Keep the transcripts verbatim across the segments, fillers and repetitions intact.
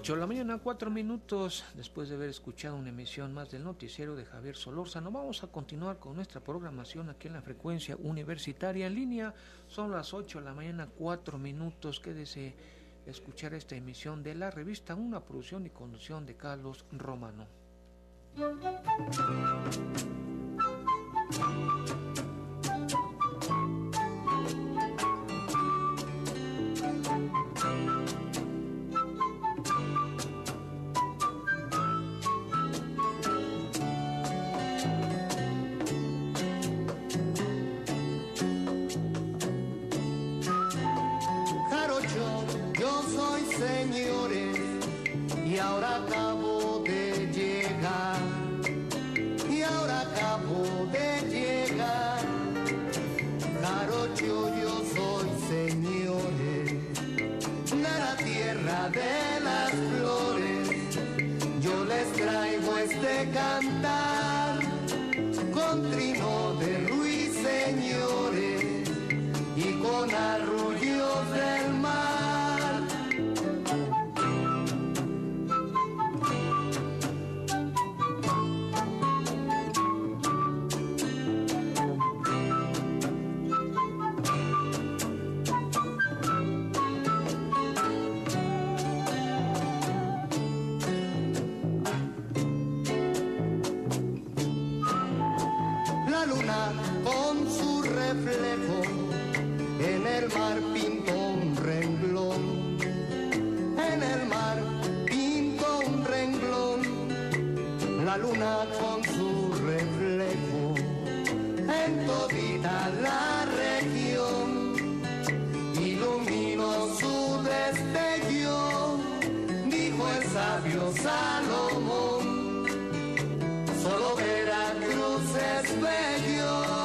ocho de la mañana, cuatro minutos, después de haber escuchado una emisión más del noticiero de Javier Solórzano, vamos a continuar con nuestra programación aquí en la frecuencia universitaria en línea. Son las ocho de la mañana, cuatro minutos, quédese escuchar esta emisión de la revista, una producción y conducción de Carlos Romano. Y ahora acabo de llegar, y ahora acabo de llegar, jarocho yo soy, señores, de la tierra de las flores, yo les traigo este cantar, con trino de Ruiz, señores, y con arrullos del mar. En el mar pintó un renglón, en el mar pintó un renglón, la luna con su reflejo en todita la región, iluminó su destello, dijo el sabio Salomón, solo Veracruz es bello.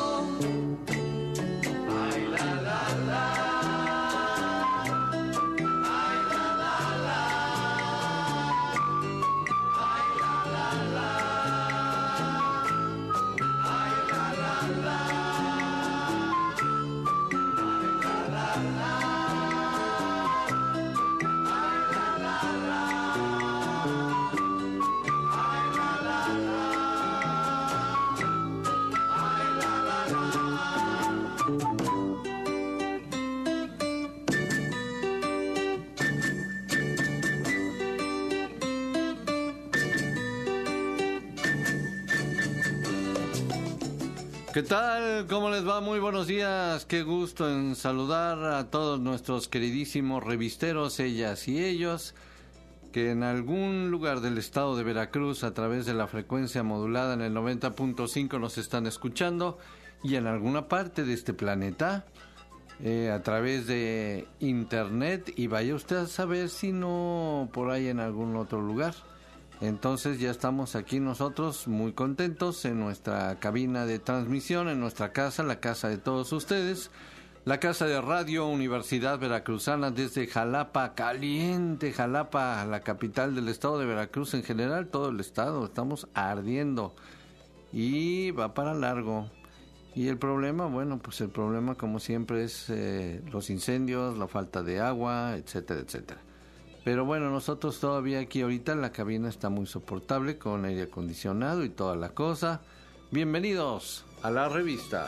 ¿Qué tal? ¿Cómo les va? Muy buenos días. Qué gusto en saludar a todos nuestros queridísimos revisteros, ellas y ellos, que en algún lugar del estado de Veracruz, a través de la frecuencia modulada en el noventa punto cinco, nos están escuchando, y en alguna parte de este planeta, eh, a través de internet, y vaya usted a saber si no por ahí en algún otro lugar. Entonces ya estamos aquí nosotros muy contentos en nuestra cabina de transmisión, en nuestra casa, la casa de todos ustedes, la casa de Radio Universidad Veracruzana desde Jalapa, caliente Jalapa, la capital del estado de Veracruz, en general todo el estado, estamos ardiendo y va para largo. Y el problema, bueno, pues el problema como siempre es eh, los incendios, la falta de agua, etcétera, etcétera. Pero bueno, nosotros todavía aquí ahorita la cabina está muy soportable con aire acondicionado y toda la cosa. Bienvenidos a la revista.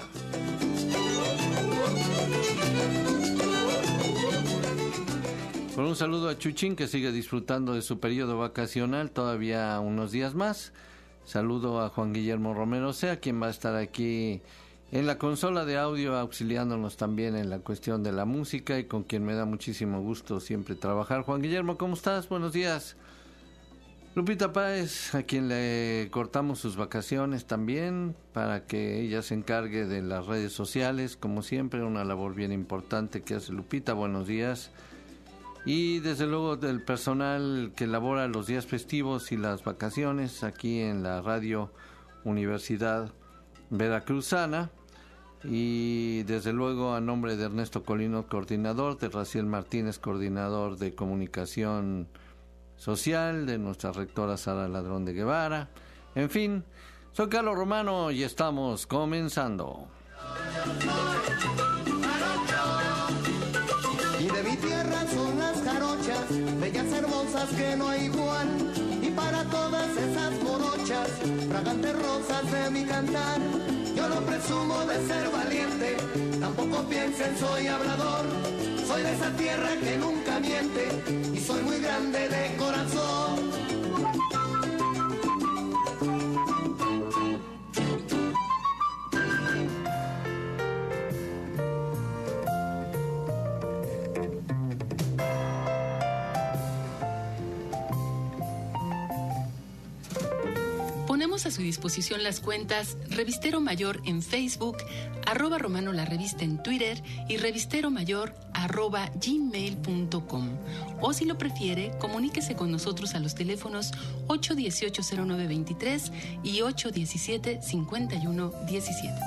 Con un saludo a Chuchín, que sigue disfrutando de su periodo vacacional todavía unos días más. Saludo a Juan Guillermo Romero Sea, quien va a estar aquí en la consola de audio, auxiliándonos también en la cuestión de la música, y con quien me da muchísimo gusto siempre trabajar. Juan Guillermo, ¿cómo estás? Buenos días. Lupita Páez, a quien le cortamos sus vacaciones también, para que ella se encargue de las redes sociales, como siempre, una labor bien importante que hace Lupita. Buenos días. Y desde luego del personal que labora los días festivos y las vacaciones aquí en la Radio Universidad Veracruzana, y desde luego a nombre de Ernesto Colino, coordinador, de Raciel Martínez, coordinador de comunicación social, de nuestra rectora Sara Ladrón de Guevara, en fin, soy Carlos Romano y estamos comenzando. Y de mi tierra son las jarochas, bellas hermosas que fragantes rosas de mi cantar. Yo no presumo de ser valiente, tampoco piensen soy hablador. Soy de esa tierra que nunca miente y soy muy grande de corazón. Ponemos a su disposición las cuentas Revistero Mayor en Facebook, arroba Romano la Revista en Twitter y Revistero Mayor arroba gmail punto com. O si lo prefiere, comuníquese con nosotros a los teléfonos ocho uno ocho, cero nueve dos tres y ocho uno siete, cinco uno uno siete.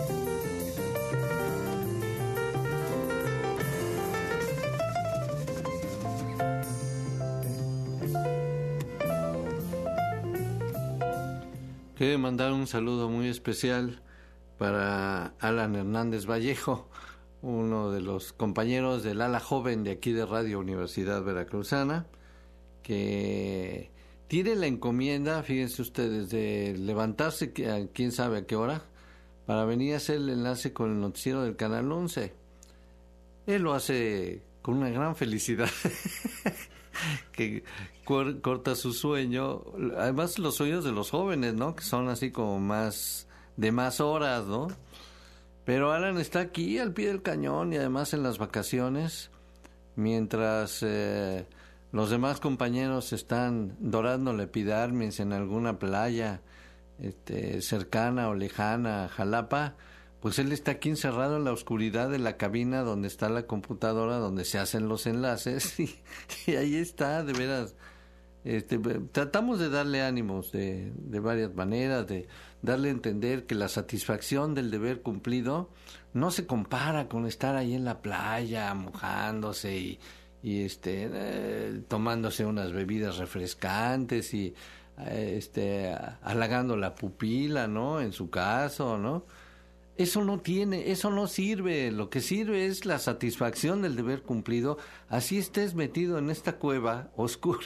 Quiero mandar un saludo muy especial para Alan Hernández Vallejo, uno de los compañeros del ala joven de aquí de Radio Universidad Veracruzana, que tiene la encomienda, fíjense ustedes, de levantarse, quién sabe a qué hora, para venir a hacer el enlace con el noticiero del Canal once. Él lo hace con una gran felicidad. que corta su sueño, además los sueños de los jóvenes, ¿no? Que son así como más de más horas, ¿no? Pero Alan está aquí al pie del cañón y además en las vacaciones, mientras eh, los demás compañeros están dorándole epidermis en alguna playa este, cercana o lejana a Jalapa, pues él está aquí encerrado en la oscuridad de la cabina donde está la computadora, donde se hacen los enlaces, y, y ahí está, de veras. Este, tratamos de darle ánimos de, de varias maneras, de darle a entender que la satisfacción del deber cumplido no se compara con estar ahí en la playa mojándose y, y este eh, tomándose unas bebidas refrescantes y eh, este halagando la pupila, ¿no? En su caso, ¿no? Eso no tiene, eso no sirve. Lo que sirve es la satisfacción del deber cumplido. Así estés metido en esta cueva oscura.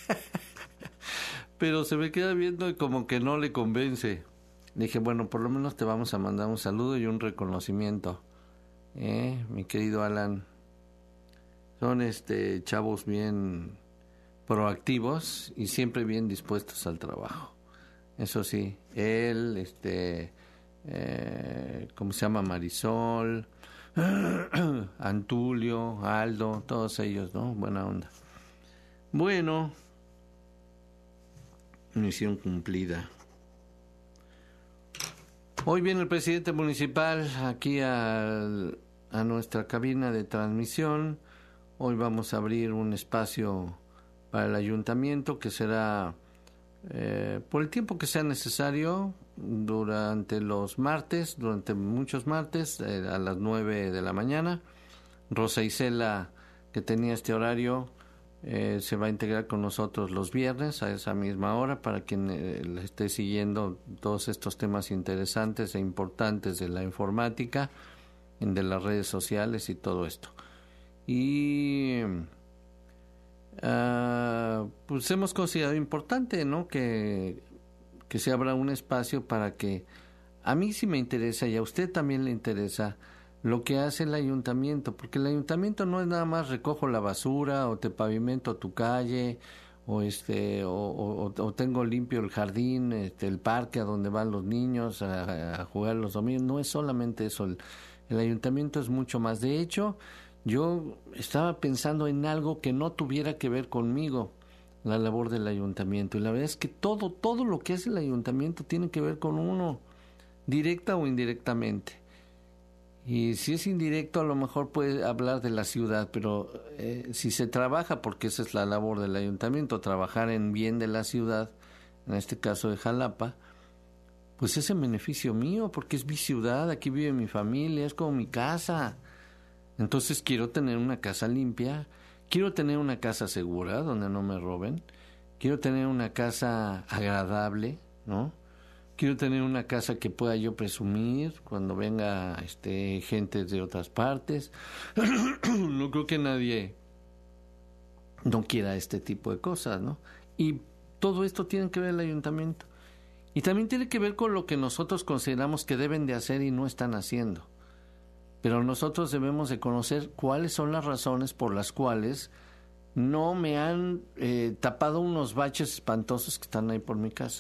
Pero se me queda viendo y como que no le convence. Dije, bueno, por lo menos te vamos a mandar un saludo y un reconocimiento. ¿Eh? Mi querido Alan. Son este chavos bien proactivos y siempre bien dispuestos al trabajo. Eso sí, él, este... Eh, ¿cómo se llama? Marisol, Antulio, Aldo, todos ellos, ¿no? Buena onda. Bueno, misión cumplida. Hoy viene el presidente municipal aquí al, a nuestra cabina de transmisión. Hoy vamos a abrir un espacio para el ayuntamiento que será eh, por el tiempo que sea necesario, durante los martes, durante muchos martes, eh, a las nueve de la mañana. Rosa Isela, que tenía este horario, eh, se va a integrar con nosotros los viernes a esa misma hora, para quien eh, le esté siguiendo todos estos temas interesantes e importantes de la informática, de las redes sociales y todo esto. Y uh, pues hemos considerado importante, ¿no?, que que se abra un espacio para que a mí sí me interesa y a usted también le interesa lo que hace el ayuntamiento, porque el ayuntamiento no es nada más recojo la basura o te pavimento tu calle o este o, o, o tengo limpio el jardín, este, el parque a donde van los niños a, a jugar los domingos. No es solamente eso, el, el ayuntamiento es mucho más. De hecho, yo estaba pensando en algo que no tuviera que ver conmigo, la labor del ayuntamiento, y la verdad es que todo, todo lo que hace el ayuntamiento tiene que ver con uno, directa o indirectamente. Y si es indirecto, a lo mejor puede hablar de la ciudad, pero eh, si se trabaja, porque esa es la labor del ayuntamiento, trabajar en bien de la ciudad, en este caso de Jalapa, pues es en beneficio mío, porque es mi ciudad, aquí vive mi familia, es como mi casa. Entonces quiero tener una casa limpia, quiero tener una casa segura, donde no me roben, quiero tener una casa agradable, ¿no? Quiero tener una casa que pueda yo presumir cuando venga este gente de otras partes. No creo que nadie no quiera este tipo de cosas, ¿no? Y todo esto tiene que ver el ayuntamiento. Y también tiene que ver con lo que nosotros consideramos que deben de hacer y no están haciendo. Pero nosotros debemos de conocer cuáles son las razones por las cuales no me han eh, tapado unos baches espantosos que están ahí por mi casa.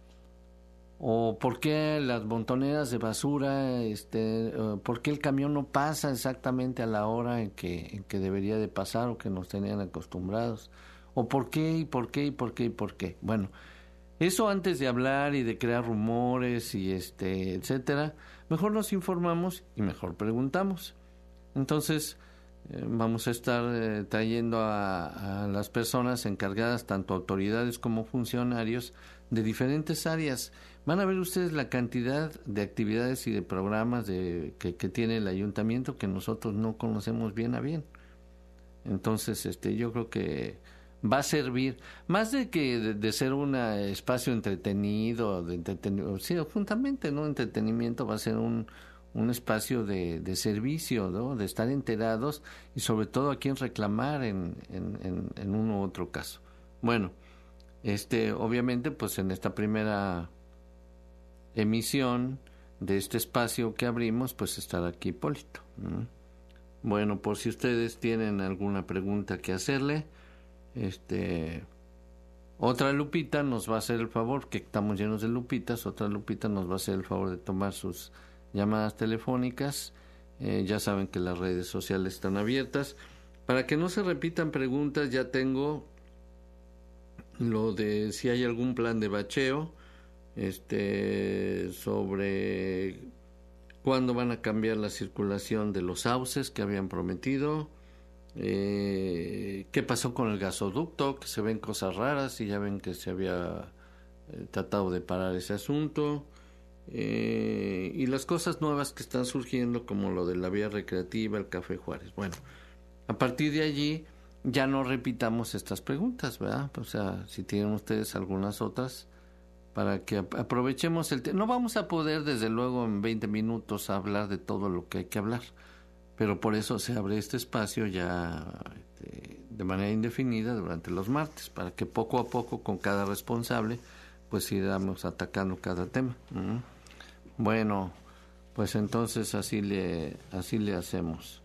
O por qué las montoneras de basura, este, uh, por qué el camión no pasa exactamente a la hora en que, en que debería de pasar o que nos tenían acostumbrados. O por qué, y por qué, y por qué, y por qué. Bueno, eso antes de hablar y de crear rumores y este, etcétera, mejor nos informamos y mejor preguntamos. Entonces, eh, vamos a estar eh, trayendo a, a las personas encargadas, tanto autoridades como funcionarios, de diferentes áreas. Van a ver ustedes la cantidad de actividades y de programas de, que, que tiene el ayuntamiento que nosotros no conocemos bien a bien. Entonces, este, yo creo que va a servir, más de que de, de ser un espacio entretenido, de entretenimiento, sí, juntamente, ¿no? Entretenimiento, va a ser un, un espacio de, de servicio, ¿no? De estar enterados y sobre todo a quién reclamar en, en, en, en uno u otro caso. Bueno, este, obviamente, pues en esta primera emisión de este espacio que abrimos, pues estará aquí Hipólito. ¿Mm? Bueno, por si ustedes tienen alguna pregunta que hacerle, este, otra Lupita nos va a hacer el favor, que estamos llenos de Lupitas, otra Lupita nos va a hacer el favor de tomar sus llamadas telefónicas. Eh, ya saben que las redes sociales están abiertas. Para que no se repitan preguntas, ya tengo lo de si hay algún plan de bacheo, este, sobre cuándo van a cambiar la circulación de los sauces que habían prometido, eh, qué pasó con el gasoducto, que se ven cosas raras y ya ven que se había eh, tratado de parar ese asunto, eh, y las cosas nuevas que están surgiendo como lo de la vía recreativa, el Café Juárez. Bueno, a partir de allí ya no repitamos estas preguntas, ¿verdad? O sea, si tienen ustedes algunas otras, para que aprovechemos el tiempo. No vamos a poder, desde luego, en veinte minutos hablar de todo lo que hay que hablar, pero por eso se abre este espacio ya este, de manera indefinida durante los martes, para que poco a poco, con cada responsable, pues iramos atacando cada tema. ¿Mm? Bueno, pues entonces así le, así le hacemos.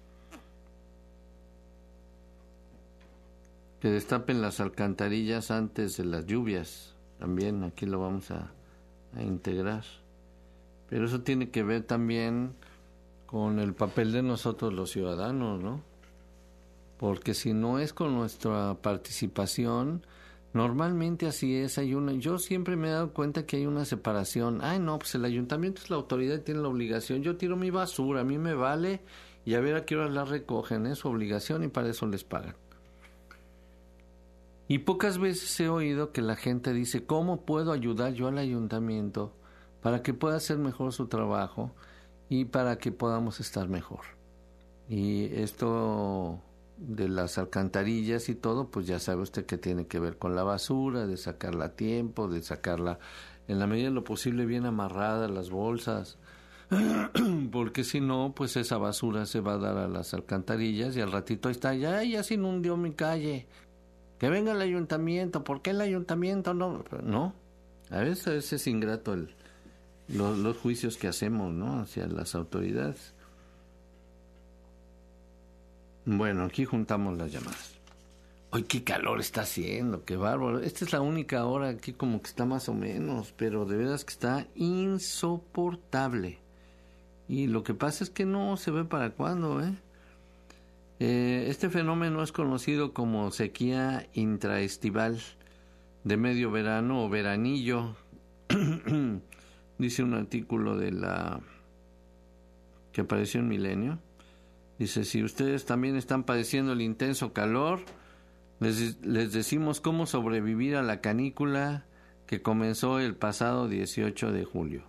Que destapen las alcantarillas antes de las lluvias. También aquí lo vamos a, a integrar. Pero eso tiene que ver también con el papel de nosotros los ciudadanos, ¿no? Porque si no es con nuestra participación, normalmente así es, hay una, yo siempre me he dado cuenta que hay una separación. Ay, no, pues el ayuntamiento es la autoridad y tiene la obligación. Yo tiro mi basura, a mí me vale, y a ver a qué horas la recogen, es su obligación y para eso les pagan. Y pocas veces he oído que la gente dice, ¿cómo puedo ayudar yo al ayuntamiento para que pueda hacer mejor su trabajo y para que podamos estar mejor? Y esto de las alcantarillas y todo, pues ya sabe usted que tiene que ver con la basura, de sacarla a tiempo, de sacarla en la medida de lo posible bien amarrada, las bolsas, porque si no, pues esa basura se va a dar a las alcantarillas y al ratito ahí está, ya, ya se inundió mi calle. Que venga el ayuntamiento, ¿por qué el ayuntamiento no? No, a veces es ingrato el, los, los juicios que hacemos, ¿no? Hacia las autoridades. Bueno, aquí juntamos las llamadas. ¡Ay, qué calor está haciendo! ¡Qué bárbaro! Esta es la única hora aquí como que está más o menos, pero de veras que está insoportable. Y lo que pasa es que no se ve para cuándo, ¿eh? Eh, este fenómeno es conocido como sequía intraestival de medio verano o veranillo. Dice un artículo de la que apareció en Milenio. Dice, si ustedes también están padeciendo el intenso calor, les, les decimos cómo sobrevivir a la canícula que comenzó el pasado dieciocho de julio.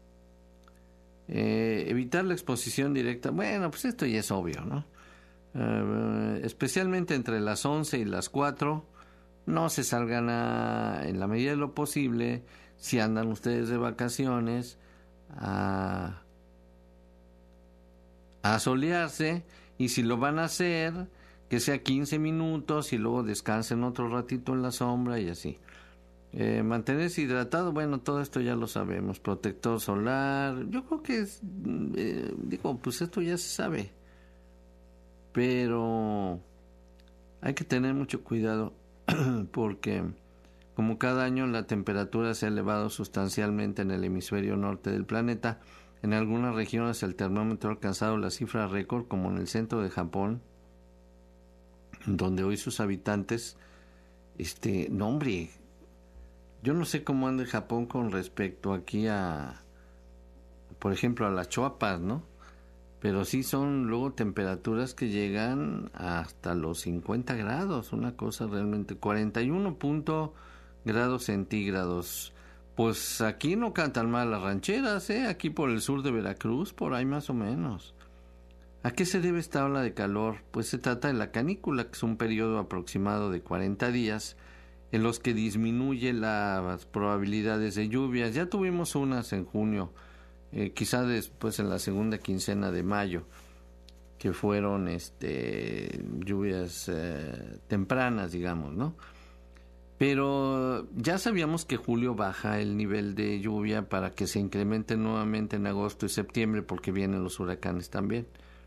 Eh, evitar la exposición directa. Bueno, pues esto ya es obvio, ¿no? Uh, especialmente entre las once y las cuatro, no se salgan a, en la medida de lo posible, si andan ustedes de vacaciones, a, a solearse, y si lo van a hacer, que sea quince minutos y luego descansen otro ratito en la sombra y así. Eh, mantenerse hidratado, bueno, todo esto ya lo sabemos. Protector solar, yo creo que es, eh, digo, pues esto ya se sabe. Pero hay que tener mucho cuidado porque como cada año la temperatura se ha elevado sustancialmente en el hemisferio norte del planeta, en algunas regiones el termómetro ha alcanzado la cifra récord, como en el centro de Japón, donde hoy sus habitantes, este, no hombre, yo no sé cómo anda Japón con respecto aquí a, por ejemplo, a las Choapas, ¿no? Pero sí son luego temperaturas que llegan hasta los cincuenta grados, una cosa realmente, cuarenta y uno grados centígrados. Pues aquí no cantan mal las rancheras, ¿eh? Aquí por el sur de Veracruz, por ahí más o menos. ¿A qué se debe esta ola de calor? Pues se trata de la canícula, que es un periodo aproximado de cuarenta días, en los que disminuye las probabilidades de lluvias. Ya tuvimos unas en junio, eh, quizá después en la segunda quincena de mayo, que fueron este lluvias eh, tempranas, digamos, ¿no? Pero ya sabíamos que julio baja el nivel de lluvia para que se incremente nuevamente en agosto y septiembre, porque vienen los huracanes también.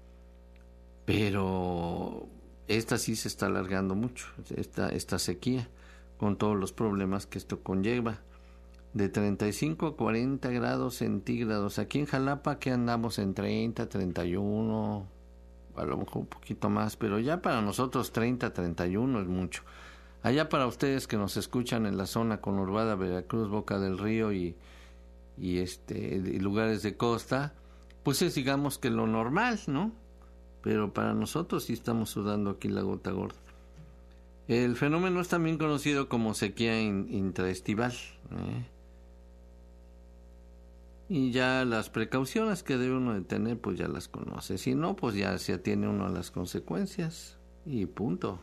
Pero esta sí se está alargando mucho, esta, esta sequía, con todos los problemas que esto conlleva. De treinta y cinco a cuarenta grados centígrados. Aquí en Jalapa, que andamos en treinta, treinta y uno, a lo mejor un poquito más, pero ya para nosotros treinta, treinta y uno es mucho. Allá para ustedes que nos escuchan en la zona conurbada, Veracruz, Boca del Río y, y este y lugares de costa, pues es, digamos, que lo normal, ¿no? Pero para nosotros sí estamos sudando aquí la gota gorda. El fenómeno es también conocido como sequía in, intraestival, ¿eh? Y ya las precauciones que debe uno de tener, pues ya las conoce. Si no, pues ya se atiene uno a las consecuencias y punto.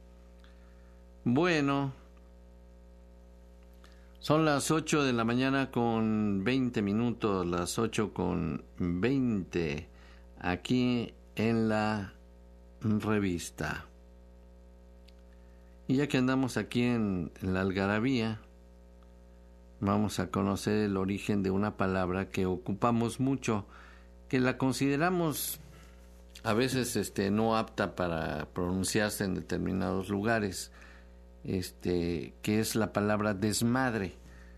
Bueno, son las ocho de la mañana con veinte minutos, las ocho con veinte, aquí en la revista. Y ya que andamos aquí en, en la algarabía, vamos a conocer el origen de una palabra que ocupamos mucho, que la consideramos a veces este, no apta para pronunciarse en determinados lugares, este, que es la palabra desmadre.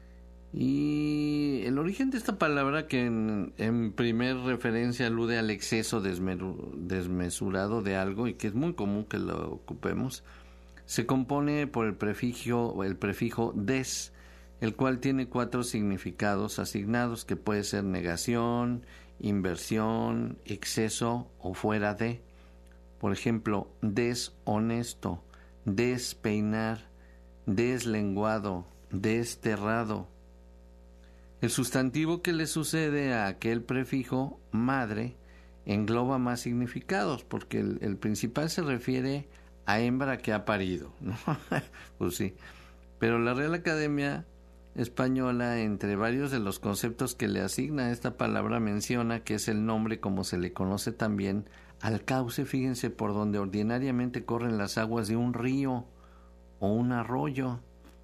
Y el origen de esta palabra, que en, en primer referencia alude al exceso desmeru, desmesurado de algo y que es muy común que lo ocupemos, se compone por el prefijo, el prefijo des, el cual tiene cuatro significados asignados, que puede ser negación, inversión, exceso o fuera de. Por ejemplo, deshonesto, despeinar, deslenguado, desterrado. El sustantivo que le sucede a aquel prefijo madre engloba más significados, porque el, el principal se refiere a hembra que ha parido, ¿no? Pues sí. Pero la Real Academia Española, entre varios de los conceptos que le asigna a esta palabra, menciona que es el nombre, como se le conoce también, al cauce, fíjense, por donde ordinariamente corren las aguas de un río o un arroyo.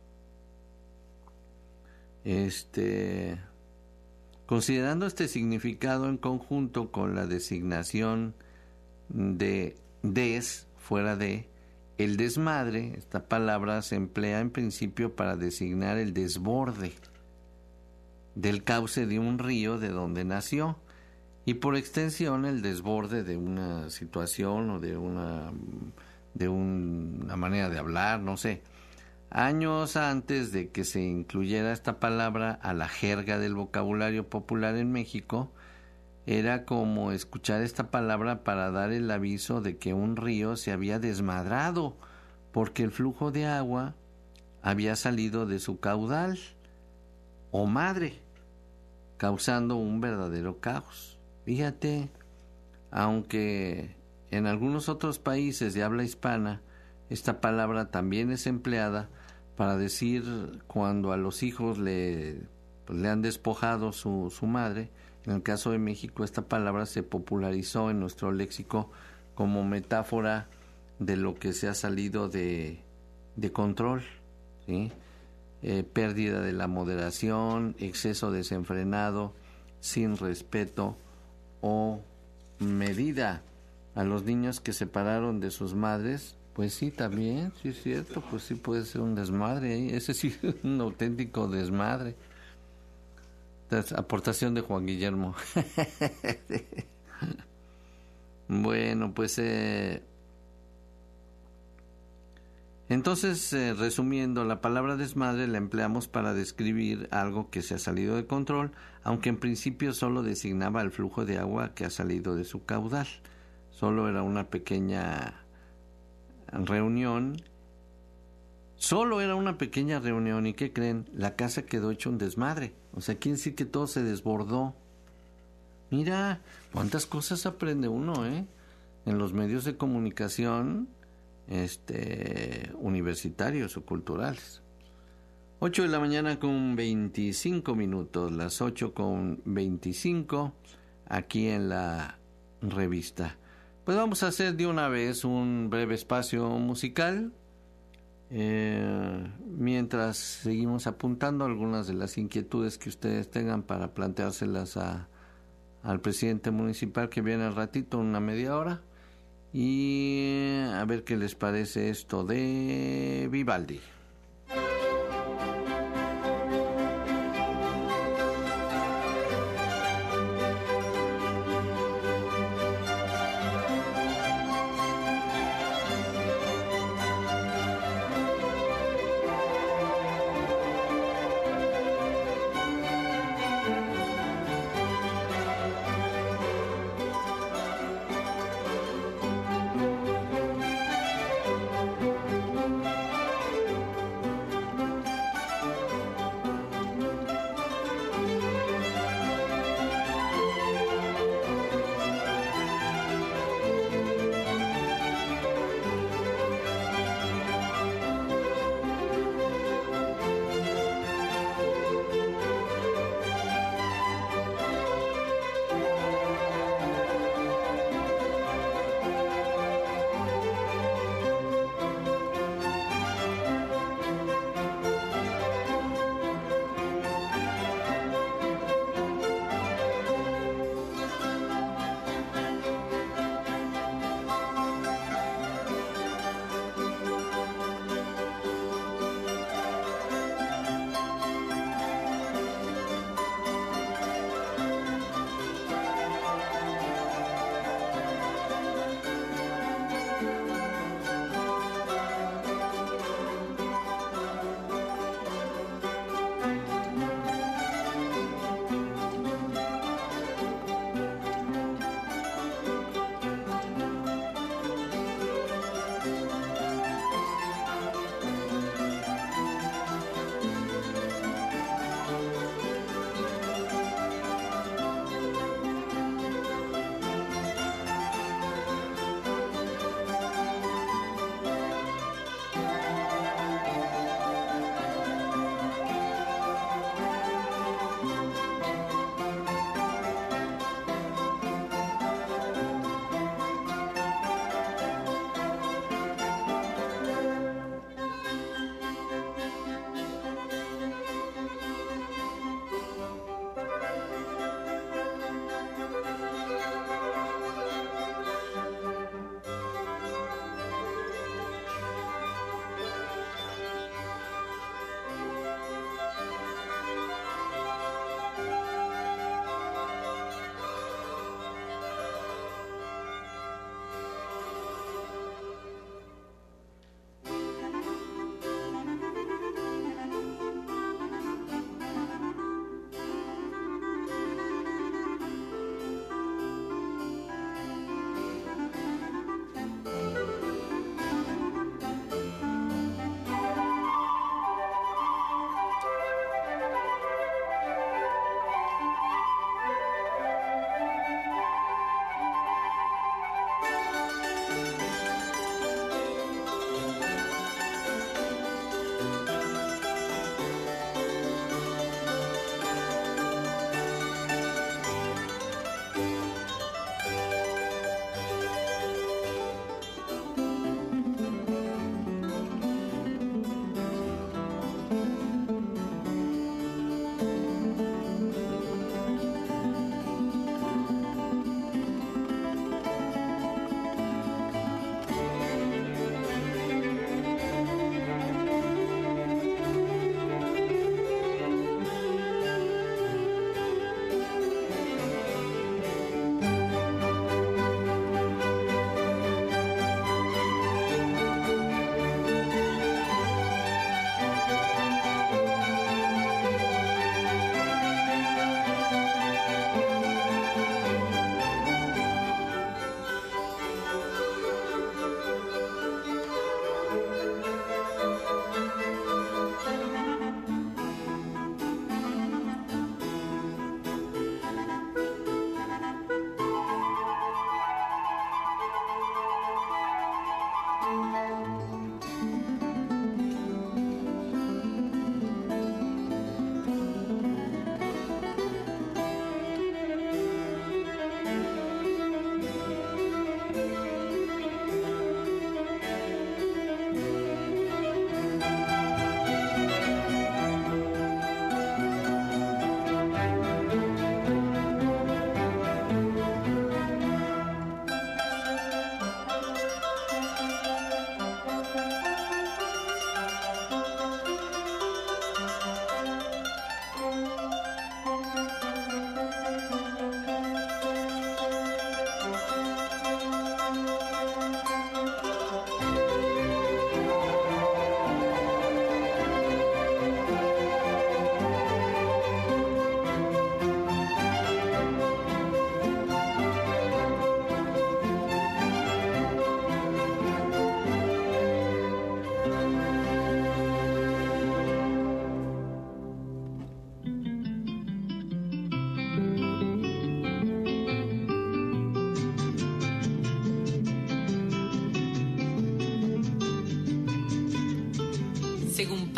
Este, considerando este significado en conjunto con la designación de des, fuera de, el desmadre, esta palabra se emplea en principio para designar el desborde del cauce de un río de donde nació, y por extensión el desborde de una situación o de una de un, una manera de hablar, no sé. Años antes de que se incluyera esta palabra a la jerga del vocabulario popular en México, era como escuchar esta palabra para dar el aviso de que un río se había desmadrado, porque el flujo de agua había salido de su caudal o madre, causando un verdadero caos. Fíjate, aunque en algunos otros países de habla hispana esta palabra también es empleada para decir cuando a los hijos le, pues, le han despojado su, su madre. En el caso de México, esta palabra se popularizó en nuestro léxico como metáfora de lo que se ha salido de, de control, ¿sí? eh, pérdida de la moderación, exceso desenfrenado, sin respeto o medida. A los niños que separaron de sus madres, pues sí, también, sí es cierto, pues sí puede ser un desmadre ahí, ese sí es un auténtico desmadre. Entonces, aportación de Juan Guillermo. Bueno, pues eh, entonces, eh, resumiendo, la palabra desmadre la empleamos para describir algo que se ha salido de control, aunque en principio solo designaba el flujo de agua que ha salido de su caudal. Solo era una pequeña reunión, solo era una pequeña reunión, ¿y qué creen? La casa quedó hecha un desmadre. O sea, quién sí que todo se desbordó. Mira, cuántas cosas aprende uno, ¿eh? En los medios de comunicación, este, universitarios o culturales. ocho de la mañana con veinticinco minutos, las ocho con veinticinco, aquí en la revista. Pues vamos a hacer de una vez un breve espacio musical, eh, mientras seguimos apuntando algunas de las inquietudes que ustedes tengan para planteárselas a, al presidente municipal, que viene al ratito, una media hora, y a ver qué les parece esto de Vivaldi.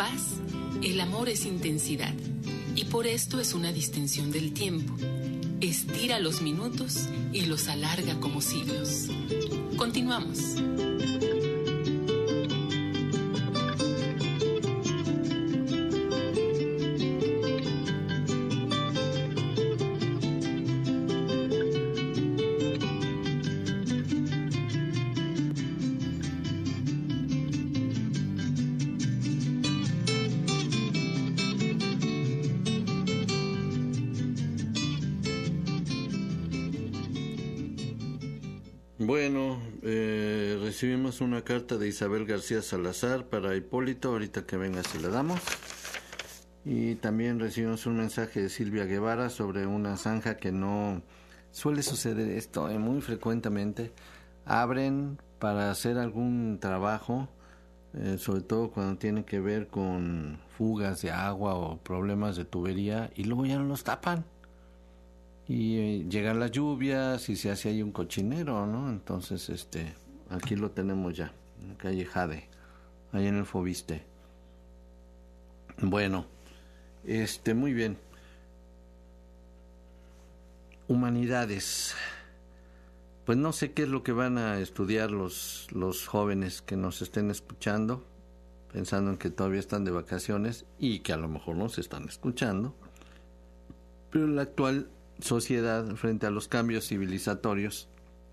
paz, el amor es intensidad y por esto es una distensión del tiempo. Estira los minutos y los alarga como siglos. Continuamos. Bueno, eh, recibimos una carta de Isabel García Salazar para Hipólito, ahorita que venga se la damos. Y también recibimos un mensaje de Silvia Guevara sobre una zanja que no suele suceder esto, eh, muy frecuentemente. Abren para hacer algún trabajo, eh, sobre todo cuando tiene que ver con fugas de agua o problemas de tubería, y luego ya no los tapan. Y eh, llegan las lluvias y se hace ahí un cochinero, ¿no? Entonces, este, aquí lo tenemos ya, en la calle Jade, ahí en el Fobiste. Bueno, este, muy bien. Humanidades. Pues no sé qué es lo que van a estudiar los, los jóvenes que nos estén escuchando, pensando en que todavía están de vacaciones y que a lo mejor nos están escuchando. Pero la actual sociedad, frente a los cambios civilizatorios,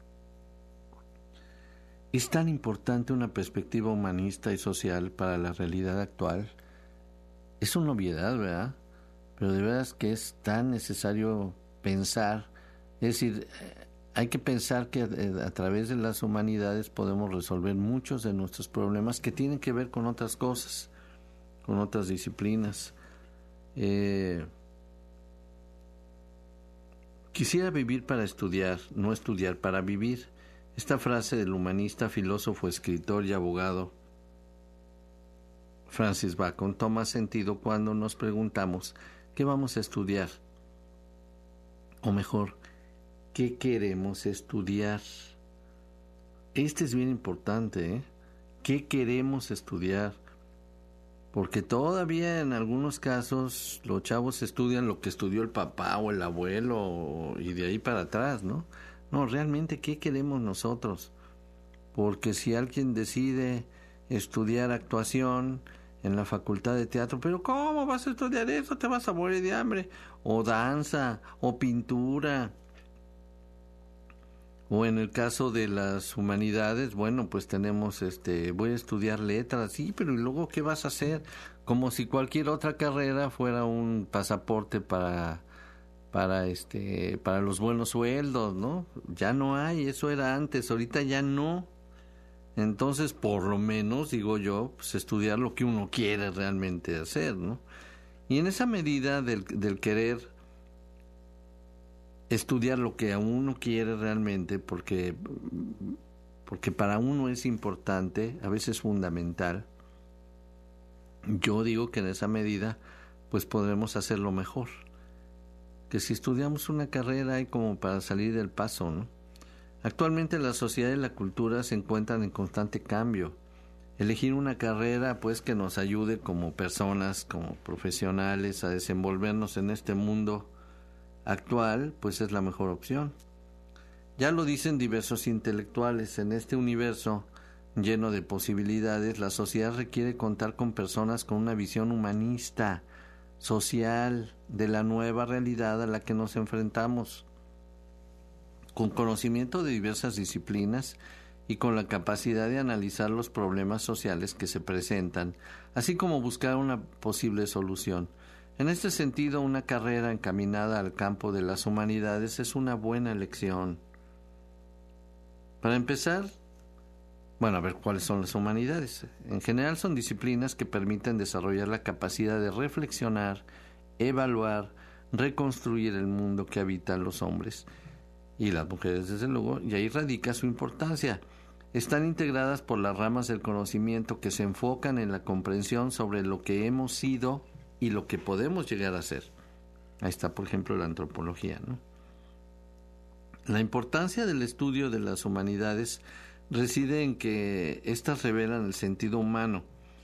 es tan importante una perspectiva humanista y social para la realidad actual. Es una obviedad, ¿verdad? Pero de veras que es tan necesario pensar, es decir, hay que pensar que a, a través de las humanidades podemos resolver muchos de nuestros problemas que tienen que ver con otras cosas, con otras disciplinas. Eh, Quisiera vivir para estudiar, no estudiar para vivir. Esta frase del humanista, filósofo, escritor y abogado Francis Bacon toma sentido cuando nos preguntamos ¿qué vamos a estudiar? O mejor, ¿qué queremos estudiar? Este es bien importante, ¿eh? ¿Qué queremos estudiar? Porque todavía en algunos casos los chavos estudian lo que estudió el papá o el abuelo y de ahí para atrás, ¿no? No, realmente, ¿qué queremos nosotros? Porque si alguien decide estudiar actuación en la facultad de teatro, pero ¿cómo vas a estudiar eso? Te vas a morir de hambre. O danza, o pintura. O en el caso de las humanidades, bueno, pues tenemos, este, voy a estudiar letras, sí, pero ¿y luego qué vas a hacer? Como si cualquier otra carrera fuera un pasaporte para, para, este, para los buenos sueldos, ¿no? Ya no hay, eso era antes, ahorita ya no. Entonces, por lo menos, digo yo, pues estudiar lo que uno quiere realmente hacer, ¿no? Y en esa medida del, del querer estudiar lo que a uno quiere realmente, porque, porque para uno es importante, a veces fundamental, yo digo que en esa medida pues podremos hacerlo mejor. Que si estudiamos una carrera hay como para salir del paso, ¿no? Actualmente la sociedad y la cultura se encuentran en constante cambio. Elegir una carrera pues que nos ayude como personas, como profesionales a desenvolvernos en este mundo actual, pues es la mejor opción. Ya lo dicen diversos intelectuales, en este universo lleno de posibilidades, la sociedad requiere contar con personas con una visión humanista, social, de la nueva realidad a la que nos enfrentamos, con conocimiento de diversas disciplinas y con la capacidad de analizar los problemas sociales que se presentan, así como buscar una posible solución. En este sentido, una carrera encaminada al campo de las humanidades es una buena elección. Para empezar, bueno, a ver cuáles son las humanidades. En general son disciplinas que permiten desarrollar la capacidad de reflexionar, evaluar, reconstruir el mundo que habitan los hombres y las mujeres, desde luego, y ahí radica su importancia. Están integradas por las ramas del conocimiento que se enfocan en la comprensión sobre lo que hemos sido y lo que podemos llegar a ser. Ahí está, por ejemplo, la antropología, ¿no? La importancia del estudio de las humanidades reside en que éstas revelan el sentido humano,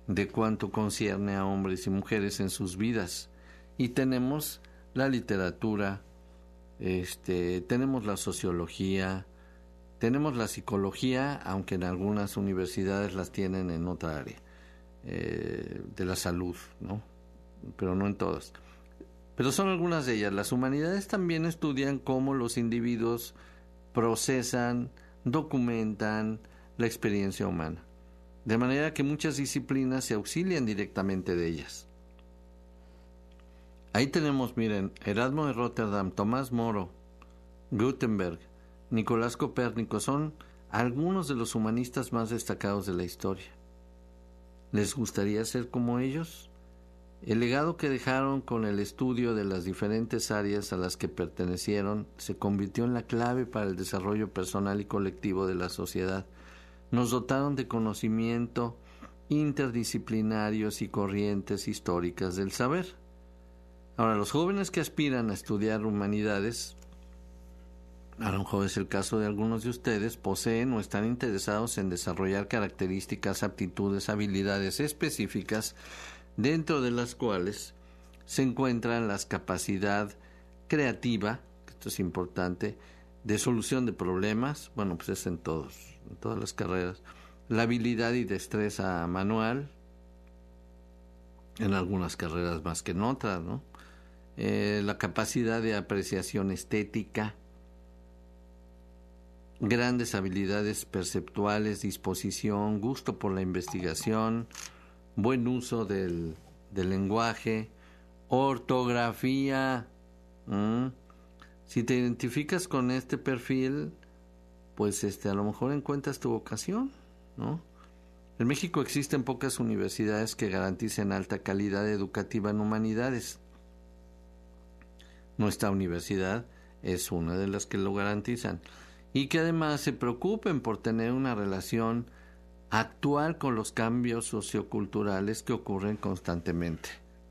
de cuanto concierne a hombres y mujeres en sus vidas. Y tenemos la literatura, este, tenemos la sociología, tenemos la psicología, aunque en algunas universidades las tienen en otra área, eh, de la salud, ¿no? Pero no en todas. Pero son algunas de ellas. Las humanidades también estudian cómo los individuos procesan, documentan la experiencia humana, de manera que muchas disciplinas se auxilian directamente de ellas. Ahí tenemos, miren, Erasmo de Rotterdam, Tomás Moro, Gutenberg, Nicolás Copérnico, son algunos de los humanistas más destacados de la historia. ¿Les gustaría ser como ellos? El legado que dejaron con el estudio de las diferentes áreas a las que pertenecieron se convirtió en la clave para el desarrollo personal y colectivo de la sociedad. Nos dotaron de conocimiento interdisciplinarios y corrientes históricas del saber. Ahora, los jóvenes que aspiran a estudiar humanidades, a lo mejor es el caso de algunos de ustedes, poseen o están interesados en desarrollar características, aptitudes, habilidades específicas, dentro de las cuales se encuentran la capacidad creativa, esto es importante, de solución de problemas, bueno, pues es en todos, en todas las carreras, la habilidad y destreza manual, en algunas carreras más que en otras, ¿no? Eh, la capacidad de apreciación estética, grandes habilidades perceptuales, disposición, gusto por la investigación, buen uso del, del lenguaje, ortografía. ¿Mm? Si te identificas con este perfil, pues este a lo mejor encuentras tu vocación, ¿no? En México existen pocas universidades que garanticen alta calidad educativa en humanidades. Nuestra universidad es una de las que lo garantizan, y que además se preocupen por tener una relación actual con los cambios socioculturales que ocurren constantemente.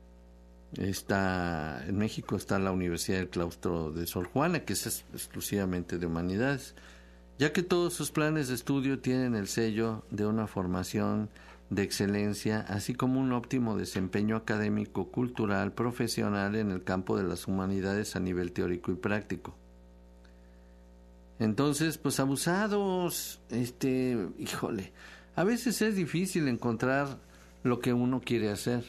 Está, en México está la Universidad del Claustro de Sor Juana, que es exclusivamente de humanidades, ya que todos sus planes de estudio tienen el sello de una formación de excelencia, así como un óptimo desempeño académico, cultural, profesional en el campo de las humanidades a nivel teórico y práctico. Entonces, pues abusados, este, híjole, a veces es difícil encontrar lo que uno quiere hacer.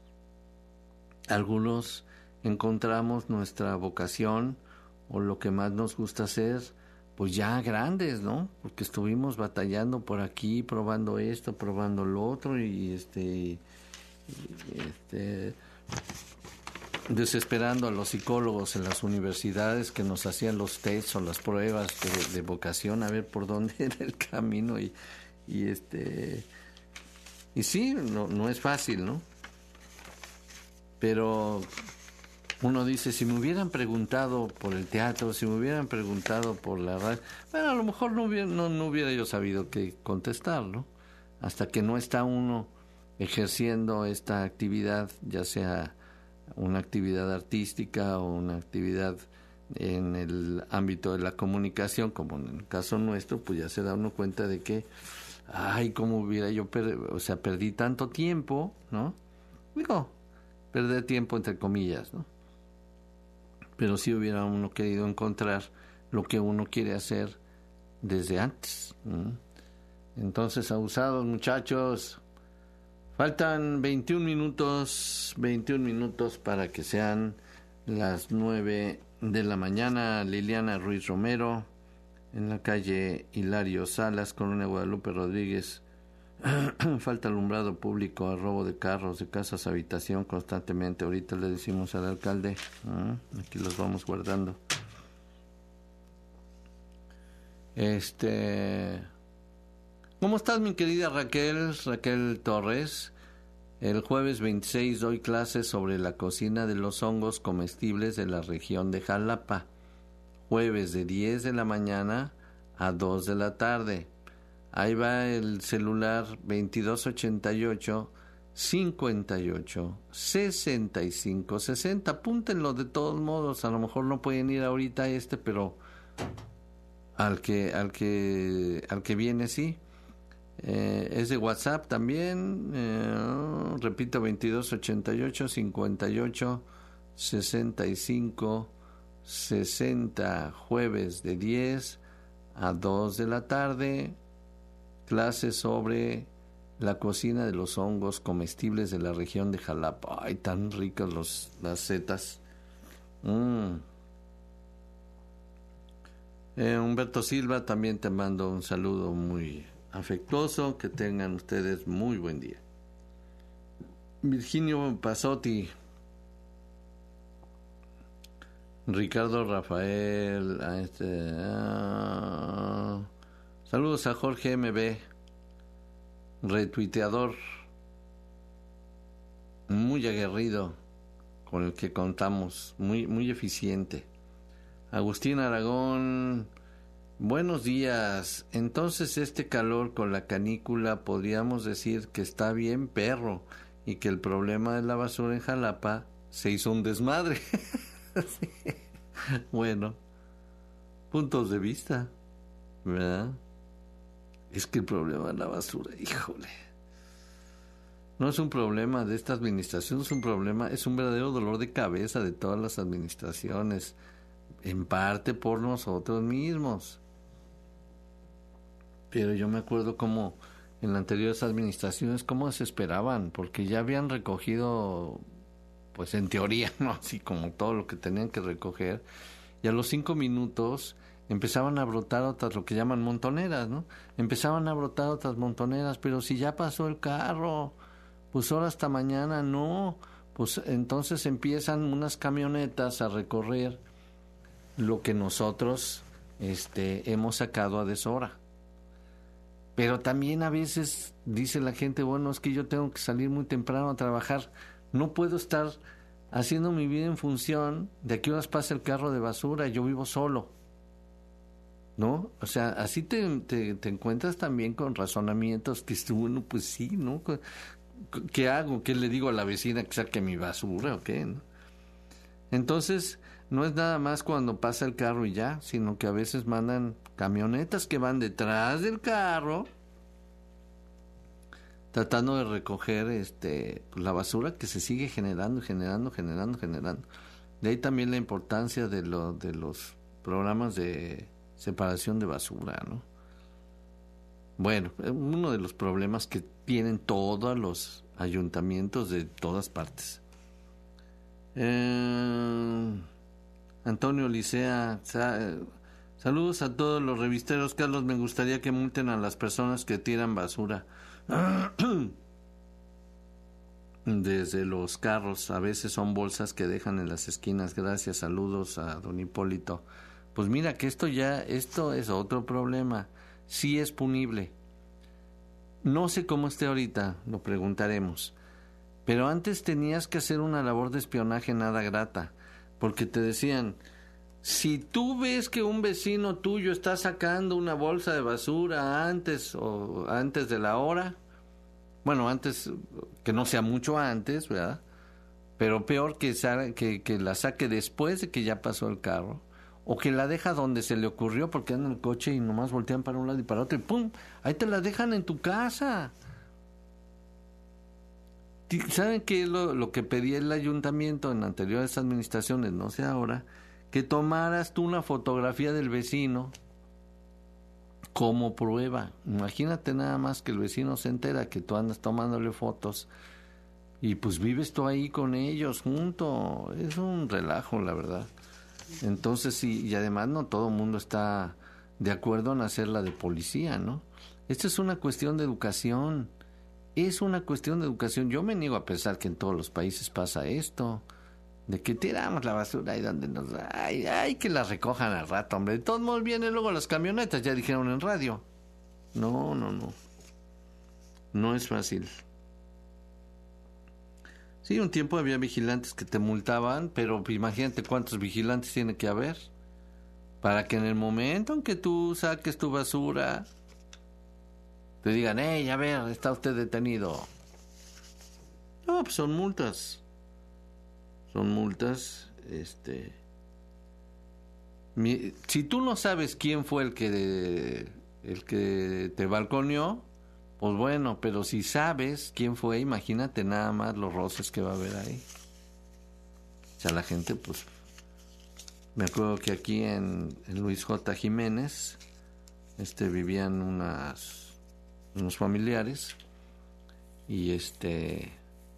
Algunos encontramos nuestra vocación o lo que más nos gusta hacer, pues ya grandes, ¿no? Porque estuvimos batallando por aquí, probando esto, probando lo otro, y este, y este desesperando a los psicólogos en las universidades que nos hacían los tests o las pruebas de, de vocación, a ver por dónde era el camino, y, y este y sí, no, no es fácil, ¿no? Pero uno dice, si me hubieran preguntado por el teatro, si me hubieran preguntado por la radio, bueno, a lo mejor no hubiera, no, no hubiera yo sabido qué contestar, ¿no? Hasta que no está uno ejerciendo esta actividad, ya sea una actividad artística o una actividad en el ámbito de la comunicación, como en el caso nuestro, pues ya se da uno cuenta de que, ay, cómo hubiera yo, per- o sea, perdí tanto tiempo, ¿no? Digo, perder tiempo entre comillas, ¿no? Pero sí hubiera uno querido encontrar lo que uno quiere hacer desde antes. ¿Mm? Entonces, abusados, muchachos. Faltan veintiún minutos, veintiún minutos para que sean las nueve de la mañana. Liliana Ruiz Romero, en la calle Hilario Salas, Colonia Guadalupe Rodríguez. Falta alumbrado público, a robo de carros, de casas, habitación constantemente. Ahorita le decimos al alcalde, ¿eh? Aquí los vamos guardando. Este, ¿cómo estás, mi querida Raquel? Raquel Torres. El jueves veintiséis doy clases sobre la cocina de los hongos comestibles de la región de Jalapa. Jueves de diez de la mañana a dos de la tarde. Ahí va el celular veintidós ochenta y ocho, cincuenta y ocho, sesenta y cinco, sesenta. Apúntenlo de todos modos. A lo mejor no pueden ir ahorita a este, pero al que, al que, al que viene sí. Eh, es de WhatsApp también, eh, repito, veintidós ochenta y ocho cincuenta y ocho sesenta y cinco sesenta, jueves de diez a dos de la tarde, clases sobre la cocina de los hongos comestibles de la región de Jalapa. Ay, tan ricas los, las setas. Mm. Eh, Humberto Silva, también te mando un saludo muy afectuoso, que tengan ustedes muy buen día. Virginio Pasotti, Ricardo Rafael, a este, ah, saludos a Jorge M B, retuiteador muy aguerrido con el que contamos, muy, muy eficiente. Agustín Aragón, buenos días. Entonces este calor con la canícula podríamos decir que está bien perro y que el problema de la basura en Jalapa se hizo un desmadre. Sí. Bueno, puntos de vista, ¿verdad? Es que el problema de la basura, híjole, no es un problema de esta administración, es un problema, es un verdadero dolor de cabeza de todas las administraciones, en parte por nosotros mismos. Pero yo me acuerdo cómo en las anteriores administraciones cómo se esperaban, porque ya habían recogido, pues en teoría, ¿no? Así como todo lo que tenían que recoger, y a los cinco minutos empezaban a brotar otras, lo que llaman montoneras, ¿no? Empezaban a brotar otras montoneras, pero si ya pasó el carro, pues ahora hasta mañana no, pues entonces empiezan unas camionetas a recorrer lo que nosotros este, hemos sacado a deshora. Pero también a veces dice la gente, bueno, es que yo tengo que salir muy temprano a trabajar, no puedo estar haciendo mi vida en función de a qué horas pasa el carro de basura, yo vivo solo, ¿no? O sea, así te, te, te encuentras también con razonamientos que, bueno, pues sí, ¿no? ¿Qué hago? ¿Qué le digo a la vecina que saque mi basura o qué, no? Entonces, no es nada más cuando pasa el carro y ya, sino que a veces mandan camionetas que van detrás del carro tratando de recoger este pues, la basura que se sigue generando, generando, generando, generando. De ahí también la importancia de, lo, de los programas de separación de basura, ¿no? Bueno, uno de los problemas que tienen todos los ayuntamientos de todas partes. Eh, Antonio Licea, sa, saludos a todos los revisteros. Carlos, me gustaría que multen a las personas que tiran basura desde los carros. A veces son bolsas que dejan en las esquinas. Gracias, saludos a don Hipólito. Pues mira que esto ya, esto es otro problema. Sí es punible. No sé cómo esté ahorita, lo preguntaremos. Pero antes tenías que hacer una labor de espionaje nada grata, porque te decían, si tú ves que un vecino tuyo está sacando una bolsa de basura antes o antes de la hora, bueno, antes, que no sea mucho antes, ¿verdad? Pero peor que, que, que la saque después de que ya pasó el carro, o que la deja donde se le ocurrió porque anda en el coche y nomás voltean para un lado y para otro y ¡pum! Ahí te la dejan en tu casa. ¿Saben qué es lo, lo que pedía el ayuntamiento en anteriores administraciones, no sé ahora? Que tomaras tú una fotografía del vecino como prueba. Imagínate nada más que el vecino se entera que tú andas tomándole fotos y pues vives tú ahí con ellos junto. Es un relajo, la verdad. Entonces sí, y además no todo el mundo está de acuerdo en hacerla de policía, ¿no? Esto es una cuestión de educación. Es una cuestión de educación. Yo me niego a pensar que en todos los países pasa esto, de que tiramos la basura ahí donde nos... Ay, ay, que la recojan al rato, hombre. De todos modos vienen luego las camionetas, ya dijeron en radio. No, no, no. No es fácil. Sí, un tiempo había vigilantes que te multaban, pero imagínate cuántos vigilantes tiene que haber para que en el momento en que tú saques tu basura te digan, hey, a ver, está usted detenido. No, pues son multas. Son multas, este... Mi, si tú no sabes quién fue el que, el que te balconeó, Pues bueno, pero si sabes quién fue, imagínate nada más los roces que va a haber ahí. O sea, la gente, pues... Me acuerdo que aquí en, en Luis J. Jiménez este, vivían unas, unos familiares y este...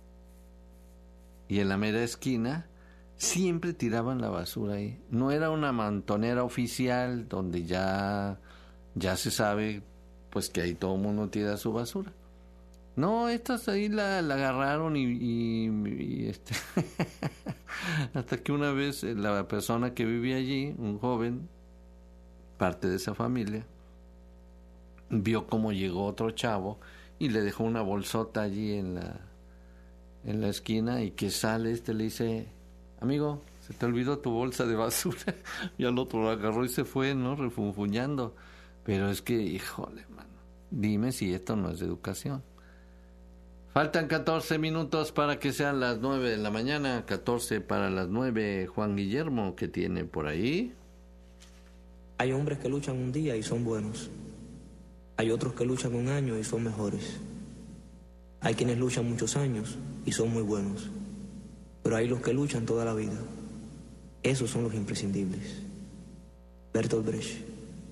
Y en la mera esquina siempre tiraban la basura ahí. No era una montonera oficial donde ya, ya se sabe pues que ahí todo el mundo tira su basura. No, estas ahí la, la agarraron y, y, y este hasta que una vez la persona que vivía allí, un joven, parte de esa familia, vio cómo llegó otro chavo y le dejó una bolsota allí en la en la esquina, y que sale este le dice: amigo, se te olvidó tu bolsa de basura. Y al otro lo agarró y se fue, ¿no? Refunfuñando. Pero es que, híjole, mano, dime si esto no es educación. Faltan catorce minutos para que sean las nueve de la mañana, catorce para las nueve. Juan Guillermo, ¿qué tiene por ahí? Hay hombres que luchan un día y son buenos. Hay otros que luchan un año y son mejores. Hay quienes luchan muchos años y son muy buenos. Pero hay los que luchan toda la vida. Esos son los imprescindibles. Bertolt Brecht.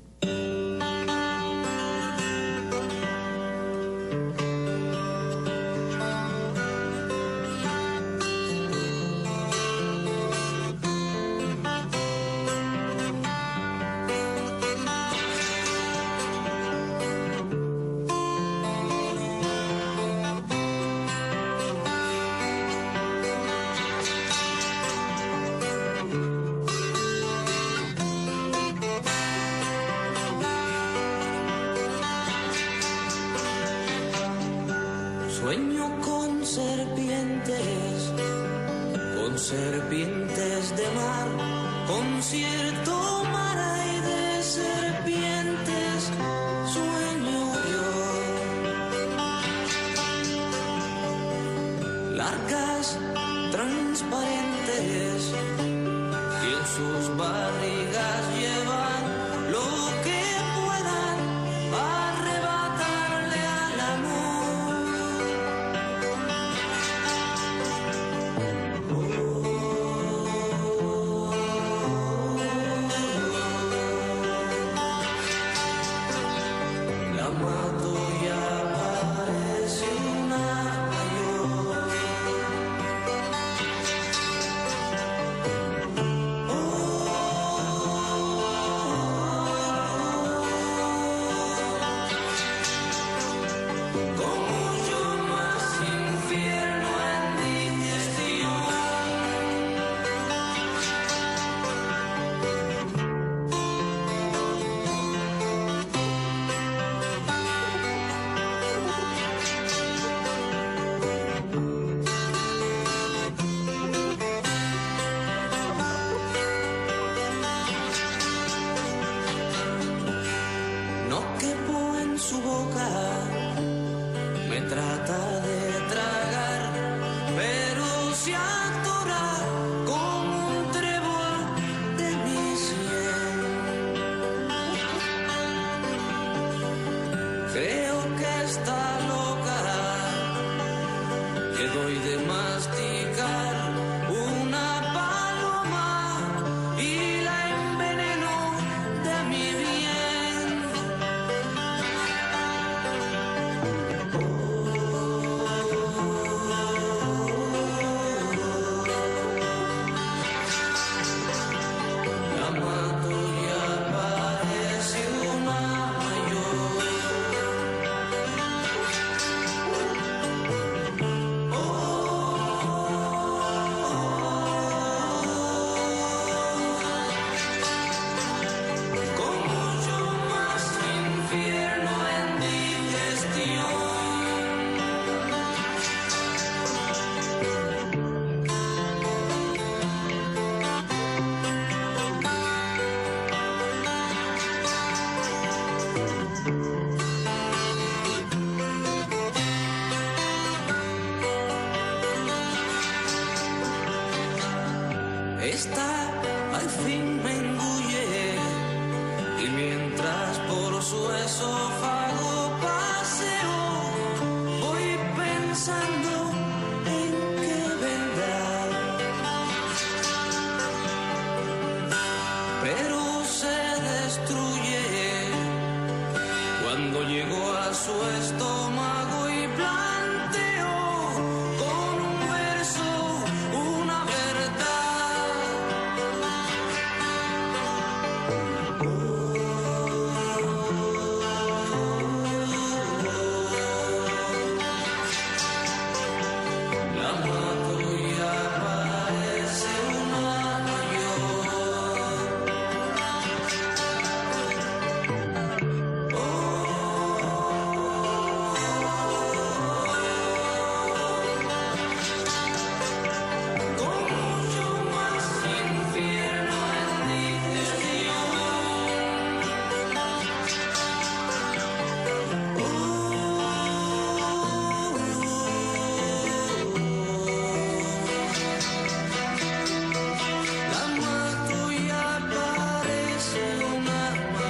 Sueño con serpientes, con serpientes de mar, con cierto mar hay de serpientes, sueño yo. Largas, transparentes, y en sus barrigas llevan lo que puedan arrebatarle al amor. Por su esófago paseo hace un alma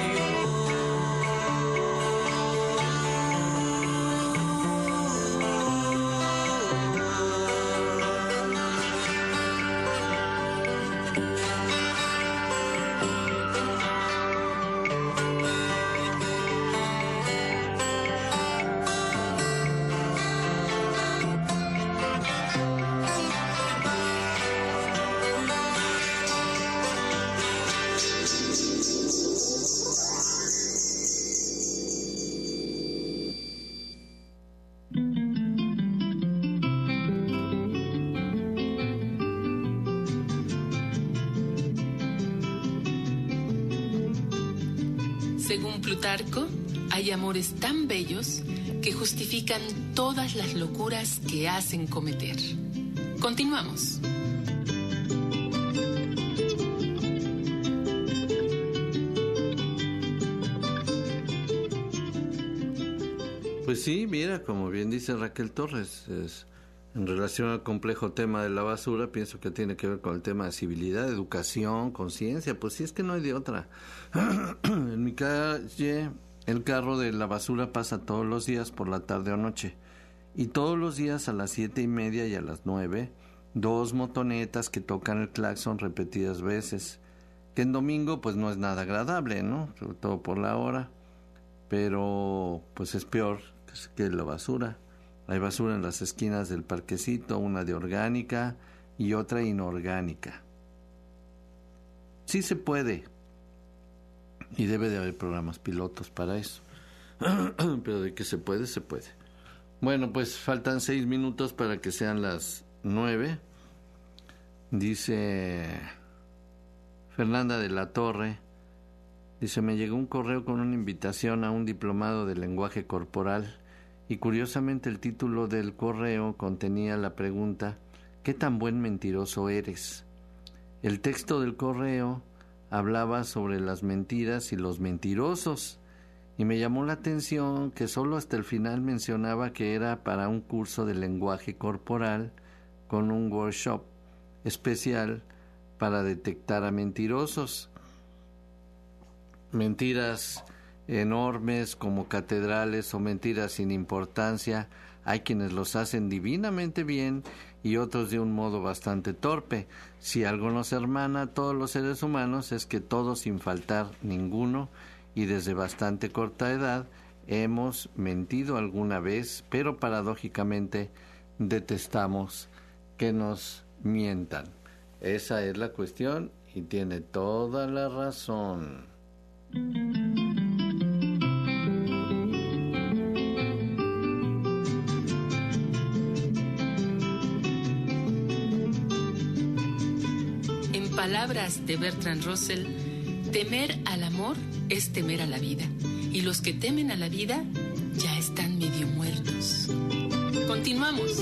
Según Plutarco, hay amores tan bellos que justifican todas las locuras que hacen cometer. Continuamos. Pues sí, mira, como bien dice Raquel Torres, es, en relación al complejo tema de la basura, pienso que tiene que ver con el tema de civilidad, educación, conciencia, pues sí, es que no hay de otra. En mi calle, el carro de la basura pasa todos los días por la tarde o noche, y todos los días a las siete y media y a las nueve, dos motonetas que tocan el claxon repetidas veces, que en domingo pues no es nada agradable, ¿no? Sobre todo por la hora, pero pues es peor que la basura. Hay basura en las esquinas del parquecito, una de orgánica y otra inorgánica. Sí se puede, y debe de haber programas pilotos para eso. Pero de que se puede, se puede. Bueno, pues faltan seis minutos para que sean las nueve. Dice Fernanda de la Torre, dice, me llegó un correo con una invitación a un diplomado de lenguaje corporal. Y curiosamente el título del correo contenía la pregunta, ¿qué tan buen mentiroso eres? El texto del correo hablaba sobre las mentiras y los mentirosos, y me llamó la atención que solo hasta el final mencionaba que era para un curso de lenguaje corporal con un workshop especial para detectar a mentirosos. Mentiras enormes como catedrales o mentiras sin importancia, hay quienes los hacen divinamente bien y otros de un modo bastante torpe. Si algo nos hermana a todos los seres humanos es que todos, sin faltar ninguno y desde bastante corta edad, hemos mentido alguna vez, pero paradójicamente detestamos que nos mientan. Esa es la cuestión y tiene toda la razón. Palabras de Bertrand Russell, temer al amor es temer a la vida, y los que temen a la vida ya están medio muertos. Continuamos.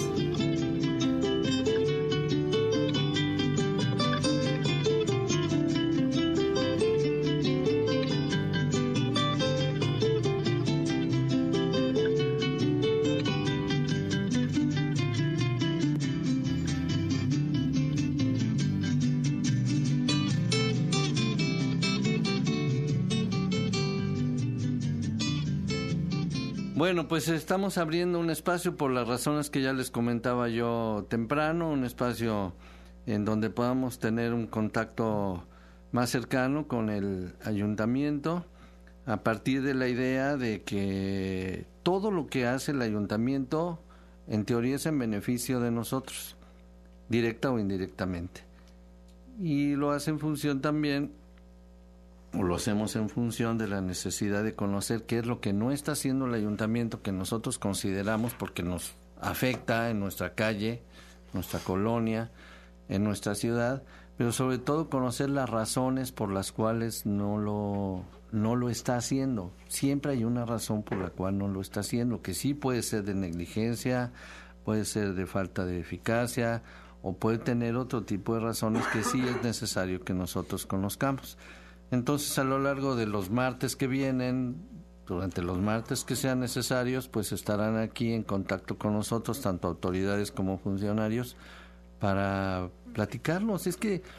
Bueno, pues estamos abriendo un espacio por las razones que ya les comentaba yo temprano, un espacio en donde podamos tener un contacto más cercano con el ayuntamiento, a partir de la idea de que todo lo que hace el ayuntamiento en teoría es en beneficio de nosotros, directa o indirectamente. Y lo hace en función también, o lo hacemos en función de la necesidad de conocer qué es lo que no está haciendo el ayuntamiento, que nosotros consideramos porque nos afecta en nuestra calle, nuestra colonia, en nuestra ciudad, pero sobre todo conocer las razones por las cuales no lo, no lo está haciendo. Siempre hay una razón por la cual no lo está haciendo, que sí puede ser de negligencia, puede ser de falta de eficacia, o puede tener otro tipo de razones que sí es necesario que nosotros conozcamos. Entonces, a lo largo de los martes que vienen, durante los martes que sean necesarios, pues estarán aquí en contacto con nosotros, tanto autoridades como funcionarios, para platicarnos. Es que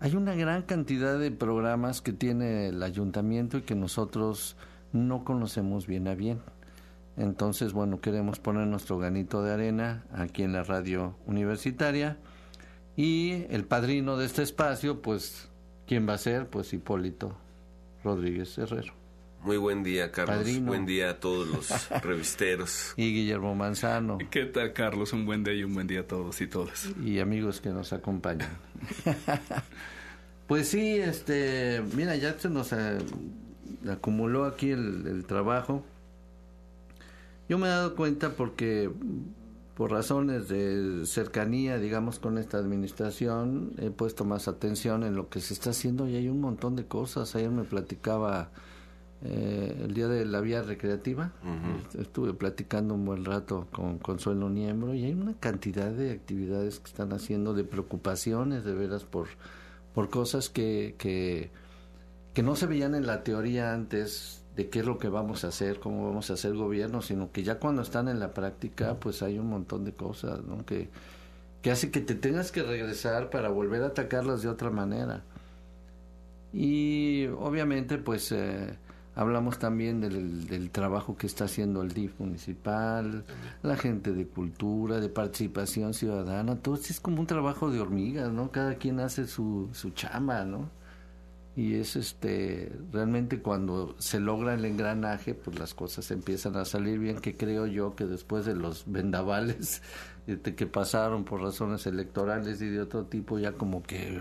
hay una gran cantidad de programas que tiene el ayuntamiento y que nosotros no conocemos bien a bien. Entonces, bueno, queremos poner nuestro granito de arena aquí en la radio universitaria, y el padrino de este espacio, pues, ¿quién va a ser? Pues Hipólito Rodríguez Herrero. Muy buen día, Carlos. Padrino. Buen día a todos los revisteros. Y Guillermo Manzano. ¿Qué tal, Carlos? Un buen día y un buen día a todos y todas. Y amigos que nos acompañan. Pues sí, este, mira, ya se nos eh, acumuló aquí el, el trabajo. Yo me he dado cuenta porque por razones de cercanía, digamos, con esta administración, he puesto más atención en lo que se está haciendo y hay un montón de cosas. Ayer me platicaba eh, el día de la vía recreativa, uh-huh. Estuve platicando un buen rato con Consuelo Niembro y hay una cantidad de actividades que están haciendo, de preocupaciones de veras por, por cosas que, que, que no se veían en la teoría antes, de qué es lo que vamos a hacer, cómo vamos a hacer gobierno, sino que ya cuando están en la práctica, pues hay un montón de cosas, ¿no? Que, que hace que te tengas que regresar para volver a atacarlas de otra manera. Y obviamente, pues, eh, hablamos también del, del trabajo que está haciendo el D I F municipal, la gente de cultura, de participación ciudadana, todo esto es como un trabajo de hormigas, ¿no? Cada quien hace su, su chamba, ¿no? Y es este realmente cuando se logra el engranaje, pues las cosas empiezan a salir bien, que creo yo que después de los vendavales este, que pasaron por razones electorales y de otro tipo, ya como que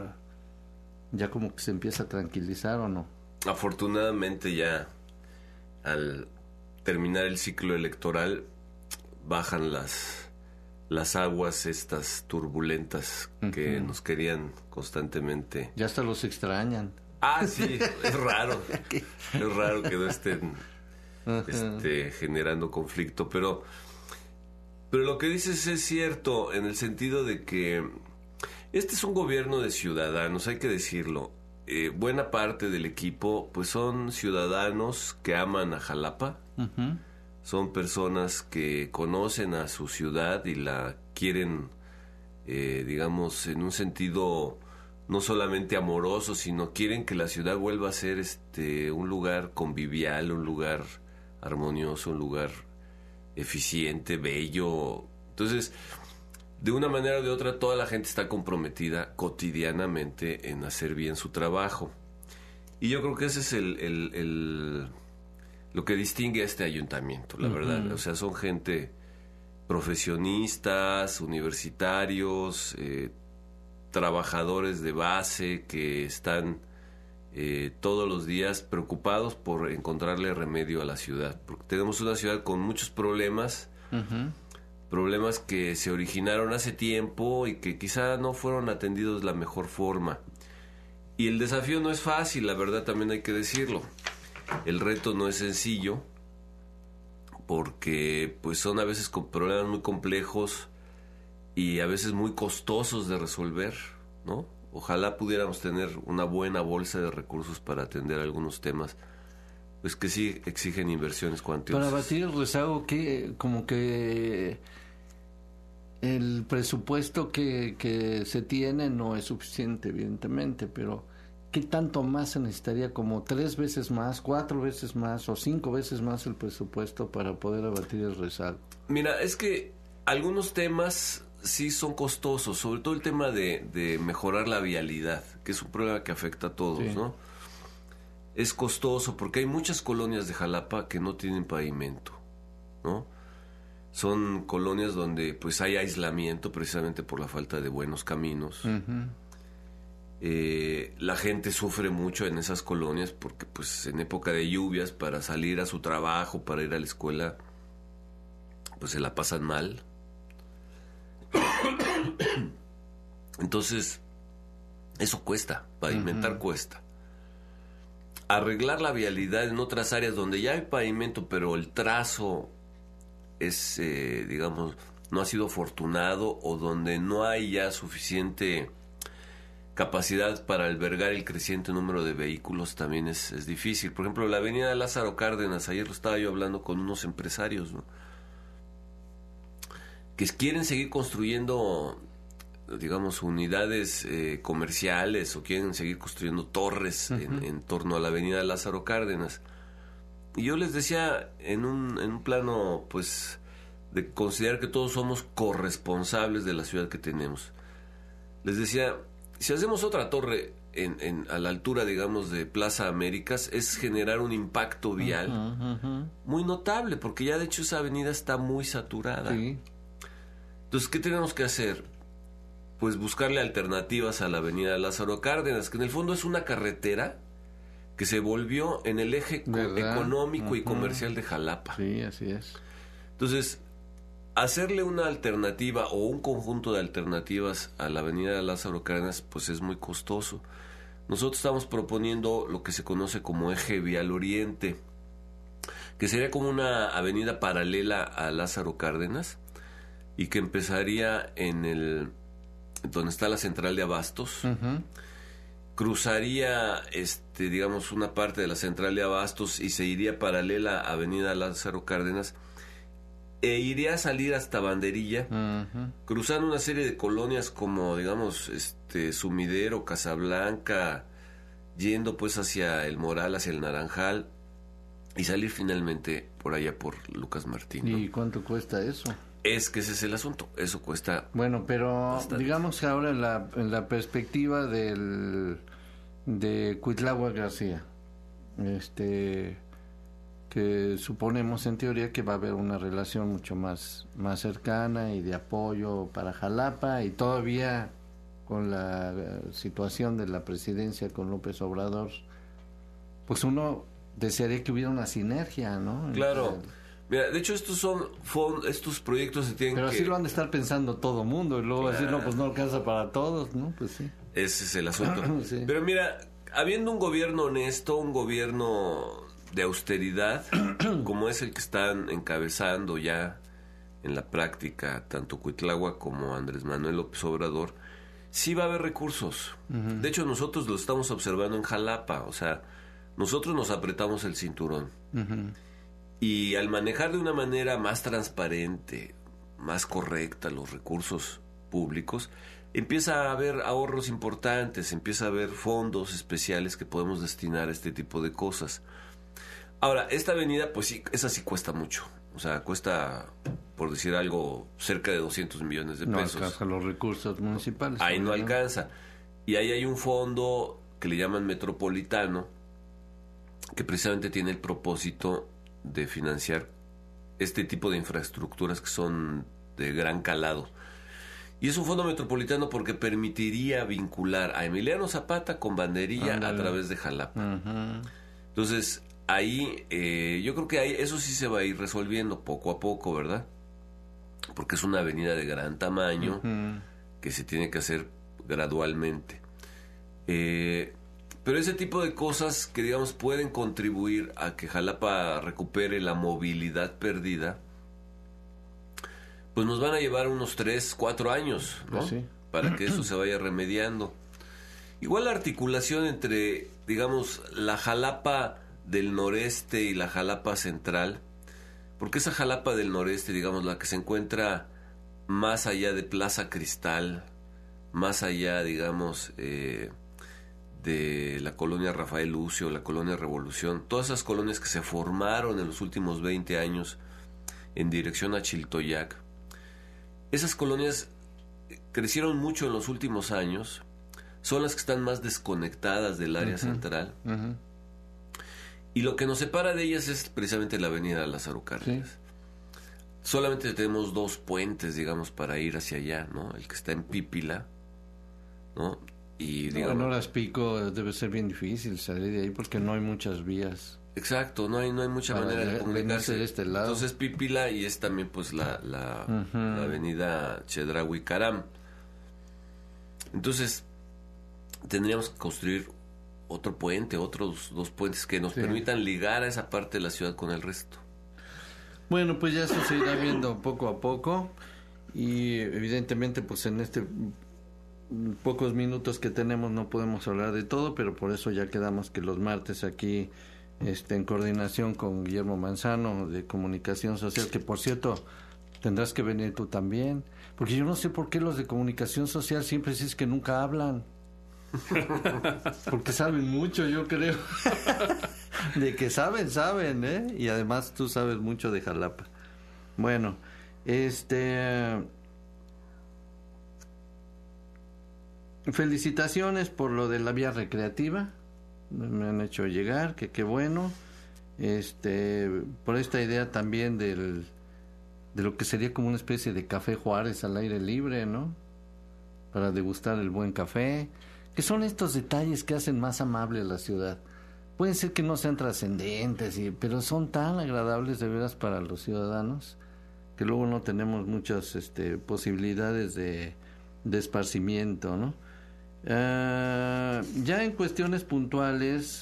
ya como que se empieza a tranquilizar, ¿o no? Afortunadamente ya al terminar el ciclo electoral bajan las las aguas estas turbulentas que uh-huh. nos querían constantemente. Ya hasta los extrañan. Ah, sí, es raro. Es raro que no estén uh-huh. este, generando conflicto, pero pero lo que dices es cierto en el sentido de que este es un gobierno de ciudadanos, hay que decirlo. Eh, buena parte del equipo pues son ciudadanos que aman a Jalapa. Uh-huh. Son personas que conocen a su ciudad y la quieren, eh, digamos, en un sentido no solamente amoroso, sino quieren que la ciudad vuelva a ser este un lugar convivial, un lugar armonioso, un lugar eficiente, bello. Entonces, de una manera o de otra, toda la gente está comprometida cotidianamente en hacer bien su trabajo. Y yo creo que ese es el... el, el lo que distingue a este ayuntamiento, la uh-huh. verdad. O sea, son gente profesionistas, universitarios, eh, trabajadores de base que están eh, todos los días preocupados por encontrarle remedio a la ciudad. Porque tenemos una ciudad con muchos problemas, uh-huh. problemas que se originaron hace tiempo y que quizá no fueron atendidos de la mejor forma. Y el desafío no es fácil, la verdad, también hay que decirlo. El reto no es sencillo porque pues son a veces con problemas muy complejos y a veces muy costosos de resolver, ¿no? Ojalá pudiéramos tener una buena bolsa de recursos para atender algunos temas pues que sí exigen inversiones cuantiosas. Para batir el rezago, que como que el presupuesto que, que se tiene no es suficiente, evidentemente, pero ¿qué tanto más se necesitaría? ¿Como tres veces más, cuatro veces más o cinco veces más el presupuesto para poder abatir el rezago? Mira, es que algunos temas sí son costosos, sobre todo el tema de, de mejorar la vialidad, que es un problema que afecta a todos, sí. ¿no? Es costoso porque hay muchas colonias de Jalapa que no tienen pavimento, ¿no? Son colonias donde pues hay aislamiento precisamente por la falta de buenos caminos. Uh-huh. Eh, la gente sufre mucho en esas colonias porque pues en época de lluvias para salir a su trabajo, para ir a la escuela, pues se la pasan mal. Entonces eso cuesta, pavimentar uh-huh. cuesta. Arreglar la vialidad en otras áreas donde ya hay pavimento pero el trazo es eh, digamos no ha sido afortunado o donde no hay ya suficiente capacidad para albergar el creciente número de vehículos también es, es difícil. Por ejemplo, la avenida Lázaro Cárdenas, ayer lo estaba yo hablando con unos empresarios, ¿no? Que quieren seguir construyendo digamos, unidades eh, comerciales o quieren seguir construyendo torres uh-huh. en, en torno a la avenida Lázaro Cárdenas. Y yo les decía en un, en un plano, pues, de considerar que todos somos corresponsables de la ciudad que tenemos. Les decía, si hacemos otra torre en, en, a la altura, digamos, de Plaza Américas, es generar un impacto vial uh-huh, uh-huh. muy notable, porque ya de hecho esa avenida está muy saturada. Sí. Entonces, ¿qué tenemos que hacer? Pues buscarle alternativas a la avenida Lázaro Cárdenas, que en el fondo es una carretera que se volvió en el eje ¿verdad? Económico uh-huh. y comercial de Jalapa. Sí, así es. Entonces, hacerle una alternativa o un conjunto de alternativas a la avenida Lázaro Cárdenas, pues es muy costoso. Nosotros estamos proponiendo lo que se conoce como eje vial oriente, que sería como una avenida paralela a Lázaro Cárdenas y que empezaría en el donde está la central de abastos, uh-huh. cruzaría, este, digamos, una parte de la central de abastos y se iría paralela a avenida Lázaro Cárdenas e iría a salir hasta Banderilla, uh-huh. cruzando una serie de colonias como, digamos, este Sumidero, Casablanca, yendo pues hacia el Moral, hacia el Naranjal, y salir finalmente por allá por Lucas Martín, ¿no? ¿Y cuánto cuesta eso? Es que ese es el asunto, eso cuesta. Bueno, pero bastante. Digamos ahora en la, en la perspectiva del de Cuitláhuac García, este que suponemos en teoría que va a haber una relación mucho más, más cercana y de apoyo para Jalapa, y todavía con la situación de la presidencia con López Obrador, pues uno desearía que hubiera una sinergia, ¿no? Claro. Entre... Mira, de hecho estos son fond- estos proyectos se tienen pero que... así lo han de estar pensando todo mundo y luego claro. decir, no, pues no alcanza para todos, ¿no? Pues sí. Ese es el asunto. Sí. Pero mira, habiendo un gobierno honesto, un gobierno de austeridad, como es el que están encabezando ya en la práctica tanto Cuitláhuac como Andrés Manuel López Obrador, sí va a haber recursos. Uh-huh. De hecho, nosotros lo estamos observando en Jalapa, o sea, nosotros nos apretamos el cinturón. Uh-huh. Y al manejar de una manera más transparente, más correcta los recursos públicos, empieza a haber ahorros importantes, empieza a haber fondos especiales que podemos destinar a este tipo de cosas. Ahora, esta avenida, pues sí, esa sí cuesta mucho. O sea, cuesta, por decir algo, cerca de doscientos millones de pesos. No alcanza los recursos municipales. Ahí no alcanza. Y ahí hay un fondo que le llaman Metropolitano, que precisamente tiene el propósito de financiar este tipo de infraestructuras que son de gran calado. Y es un fondo metropolitano porque permitiría vincular a Emiliano Zapata con Banderilla Andale. A través de Jalapa. Uh-huh. Entonces, ahí eh, yo creo que ahí eso sí se va a ir resolviendo poco a poco, ¿verdad? Porque es una avenida de gran tamaño uh-huh. que se tiene que hacer gradualmente. Eh... Pero ese tipo de cosas que, digamos, pueden contribuir a que Jalapa recupere la movilidad perdida, pues nos van a llevar unos tres, cuatro años, ¿no? Sí. Para que eso se vaya remediando. Igual la articulación entre, digamos, la Jalapa del noreste y la Jalapa central, porque esa Jalapa del noreste, digamos, la que se encuentra más allá de Plaza Cristal, más allá, digamos... Eh, de la colonia Rafael Lucio, la colonia Revolución, todas esas colonias que se formaron en los últimos veinte años en dirección a Chiltoyac. Esas colonias crecieron mucho en los últimos años, son las que están más desconectadas del área uh-huh. central. Uh-huh. Y lo que nos separa de ellas es precisamente la avenida Lázaro Cárdenas. Sí. Solamente tenemos dos puentes, digamos, para ir hacia allá, ¿no? El que está en Pípila, ¿no? Y digamos, en horas pico debe ser bien difícil salir de ahí porque no hay muchas vías. Exacto, no hay no hay mucha Para manera de, de comunicarse. De este lado. Entonces Pípila y es también pues la la, uh-huh. la avenida Chedraui Caram. Entonces tendríamos que construir otro puente, otros dos puentes que nos sí. permitan ligar a esa parte de la ciudad con el resto. Bueno, pues ya eso se irá viendo poco a poco y evidentemente pues en este pocos minutos que tenemos no podemos hablar de todo, pero por eso ya quedamos que los martes aquí este, en coordinación con Guillermo Manzano de Comunicación Social, que por cierto Tendrás que venir tú también, porque yo no sé por qué los de comunicación social siempre dices que nunca hablan. Porque saben mucho, yo creo. De que saben, saben, ¿eh? Y además tú sabes mucho de Jalapa. Bueno, este... felicitaciones por lo de la vía recreativa. Me han hecho llegar, que qué bueno. Este, por esta idea también del... de lo que sería como una especie de Café Juárez al aire libre, ¿no? Para degustar el buen café. Que son estos detalles que hacen más amable a la ciudad. Pueden ser que no sean trascendentes, y, pero son tan agradables de veras para los ciudadanos que luego no tenemos muchas este, posibilidades de, de esparcimiento, ¿no? Uh, ya en cuestiones puntuales,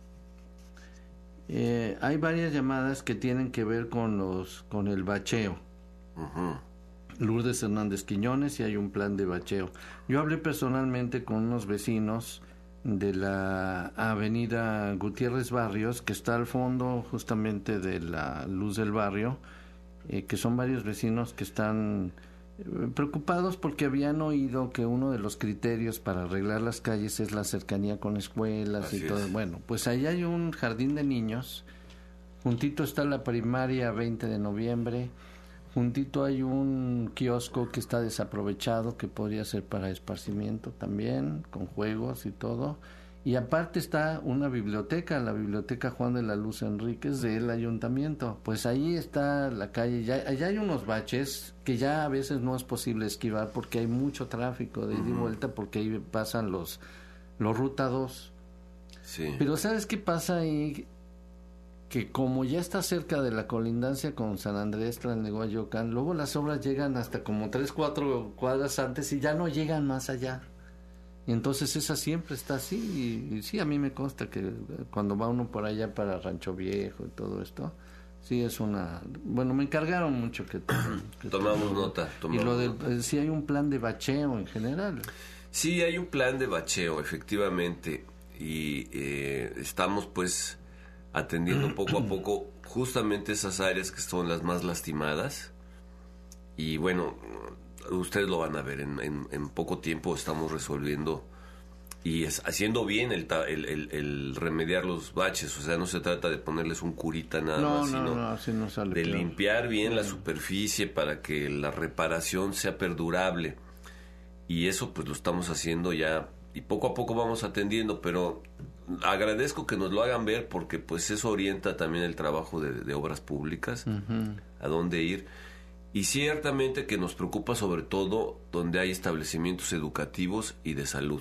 eh, hay varias llamadas que tienen que ver con los con el bacheo. Uh-huh. Lourdes Hernández Quiñones, y hay un plan de bacheo. Yo hablé personalmente con unos vecinos de la avenida Gutiérrez Barrios, que está al fondo justamente de la Luz del Barrio, eh, que son varios vecinos que están eh, preocupados porque habían oído que uno de los criterios para arreglar las calles es la cercanía con escuelas. Así y todo. Es. Bueno, pues ahí hay un jardín de niños, juntito está la primaria veinte de noviembre, juntito hay un kiosco que está desaprovechado, que podría ser para esparcimiento también, con juegos y todo. Y aparte está una biblioteca, la biblioteca Juan de la Luz Enríquez del ayuntamiento. Pues ahí está la calle, ya, allá hay unos baches que ya a veces no es posible esquivar porque hay mucho tráfico de ida y vuelta, porque ahí pasan los, los Ruta dos. Sí. Pero ¿sabes qué pasa ahí? Que como ya está cerca de la colindancia con San Andrés, Tlalnehuayocán, luego las obras llegan hasta como tres, cuatro cuadras antes y ya no llegan más allá. Y entonces esa siempre está así. Y, y sí, a mí me consta que cuando va uno por allá para Rancho Viejo y todo esto, sí es una... Bueno, me encargaron mucho que... que tomamos nota. Tomamos y lo del, nota. Sí hay un plan de bacheo en general. Sí, hay un plan de bacheo, efectivamente. Y eh, estamos pues... atendiendo poco a poco justamente esas áreas que son las más lastimadas. Y bueno, ustedes lo van a ver, en, en, en poco tiempo estamos resolviendo y es, haciendo bien el, el, el, el remediar los baches. O sea, no se trata de ponerles un curita nada no, más, no, sino no, así no sale de peor. Limpiar bien la superficie para que la reparación sea perdurable. Y eso pues lo estamos haciendo ya, y poco a poco vamos atendiendo, pero agradezco que nos lo hagan ver porque pues eso orienta también el trabajo de, de obras públicas, uh-huh. a dónde ir. Y ciertamente que nos preocupa sobre todo donde hay establecimientos educativos y de salud,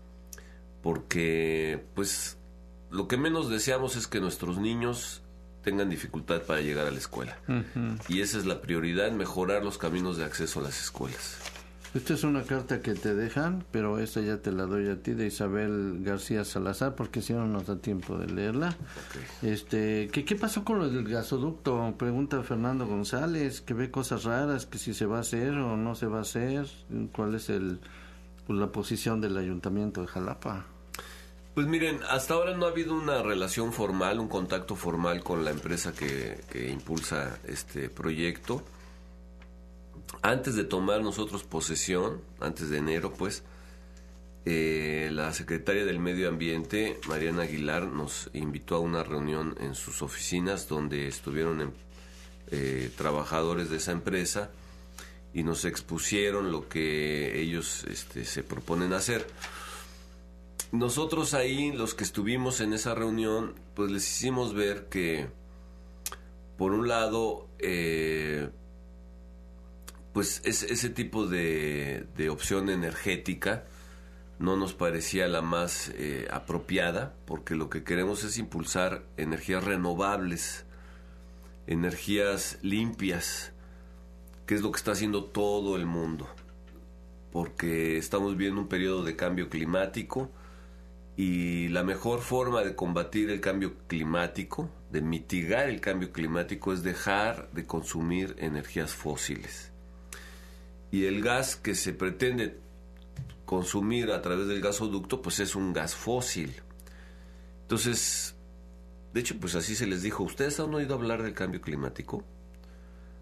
porque pues lo que menos deseamos es que nuestros niños tengan dificultad para llegar a la escuela, uh-huh. y esa es la prioridad, mejorar los caminos de acceso a las escuelas. Esta es una carta que te dejan, pero esta ya te la doy a ti, de Isabel García Salazar, porque si no nos da tiempo de leerla. Okay. Este, ¿qué, ¿Qué pasó con lo del gasoducto? Pregunta Fernando González, que ve cosas raras, que si se va a hacer o no se va a hacer. ¿Cuál es el pues, la posición del Ayuntamiento de Jalapa? Pues miren, hasta ahora no ha habido una relación formal, un contacto formal con la empresa que, que impulsa este proyecto. Antes de tomar nosotros posesión, antes de enero, pues, eh, la secretaria del Medio Ambiente, Mariana Aguilar, nos invitó a una reunión en sus oficinas donde estuvieron en, eh, trabajadores de esa empresa y nos expusieron lo que ellos este, se proponen hacer. Nosotros ahí, los que estuvimos en esa reunión, pues les hicimos ver que, por un lado, eh, pues es, ese tipo de, de opción energética no nos parecía la más eh, apropiada, porque lo que queremos es impulsar energías renovables, energías limpias, que es lo que está haciendo todo el mundo, porque estamos viviendo un periodo de cambio climático y la mejor forma de combatir el cambio climático, de mitigar el cambio climático, es dejar de consumir energías fósiles. Y el gas que se pretende consumir a través del gasoducto, pues es un gas fósil. Entonces, de hecho, pues así se les dijo. ¿Ustedes han oído hablar del cambio climático?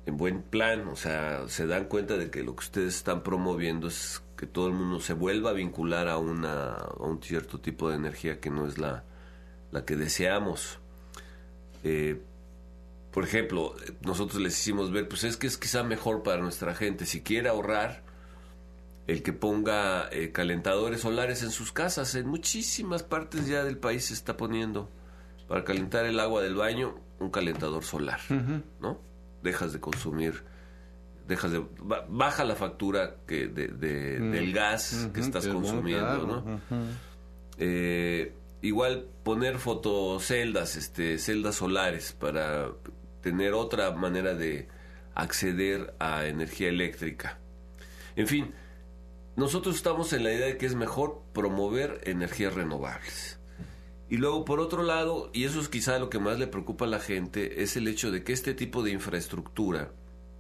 en buen plan, o sea, se dan cuenta de que lo que ustedes están promoviendo es que todo el mundo se vuelva a vincular a, una, a un cierto tipo de energía que no es la, la que deseamos. Eh, por ejemplo, nosotros les hicimos ver, pues es que es quizá mejor para nuestra gente, si quiere ahorrar, el que ponga eh, calentadores solares en sus casas. En muchísimas partes ya del país se está poniendo, para calentar el agua del baño, un calentador solar, uh-huh. ¿no? Dejas de consumir, dejas de baja la factura que de, de mm. del gas uh-huh, que estás que consumiendo, claro. ¿no? Uh-huh. Eh, igual poner fotoceldas, este, celdas solares para tener otra manera de acceder a energía eléctrica. En fin, nosotros estamos en la idea de que es mejor promover energías renovables. Y luego, por otro lado, y eso es quizá lo que más le preocupa a la gente, es el hecho de que este tipo de infraestructura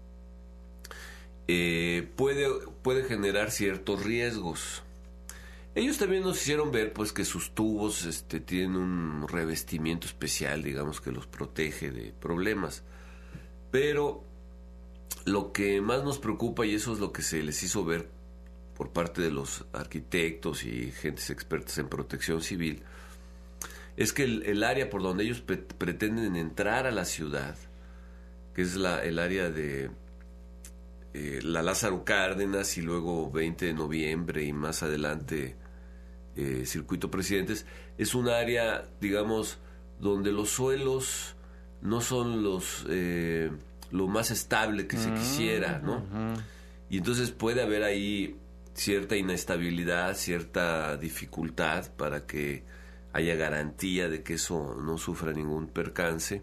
eh, puede, puede generar ciertos riesgos. Ellos también nos hicieron ver pues que sus tubos este, tienen un revestimiento especial, digamos, que los protege de problemas. Pero lo que más nos preocupa, y eso es lo que se les hizo ver por parte de los arquitectos y gentes expertas en protección civil, es que el, el área por donde ellos pre- pretenden entrar a la ciudad, que es la, el área de eh, la Lázaro Cárdenas y luego veinte de noviembre y más adelante eh, Circuito Presidentes, es un área, digamos, donde los suelos no son los eh, lo más estable que se quisiera, ¿no? Uh-huh. Y entonces puede haber ahí cierta inestabilidad, cierta dificultad para que haya garantía de que eso no sufra ningún percance.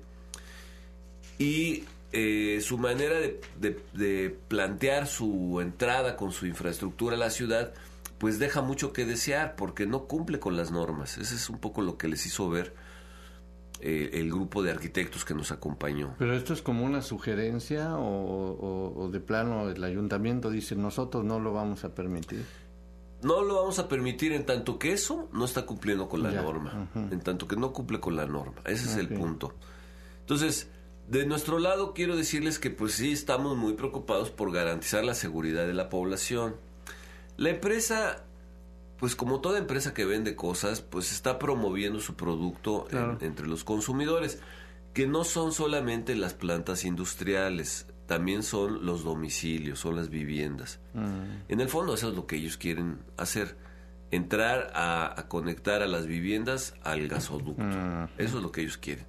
Y eh, su manera de, de, de plantear su entrada con su infraestructura a la ciudad, pues deja mucho que desear, porque no cumple con las normas. Ese es un poco lo que les hizo ver eh, el grupo de arquitectos que nos acompañó. ¿Pero esto es como una sugerencia o, o, o de plano el ayuntamiento dice nosotros no lo vamos a permitir? No lo vamos a permitir en tanto que eso no está cumpliendo con la ya. norma. Uh-huh. En tanto que no cumple con la norma. Ese es okay. el punto. Entonces, de nuestro lado quiero decirles que pues sí estamos muy preocupados por garantizar la seguridad de la población. La empresa, pues como toda empresa que vende cosas, pues está promoviendo su producto claro. en, entre los consumidores, que no son solamente las plantas industriales, también son los domicilios, son las viviendas. Mm. En el fondo eso es lo que ellos quieren hacer, entrar a, a conectar a las viviendas al gasoducto. Mm. Eso es lo que ellos quieren.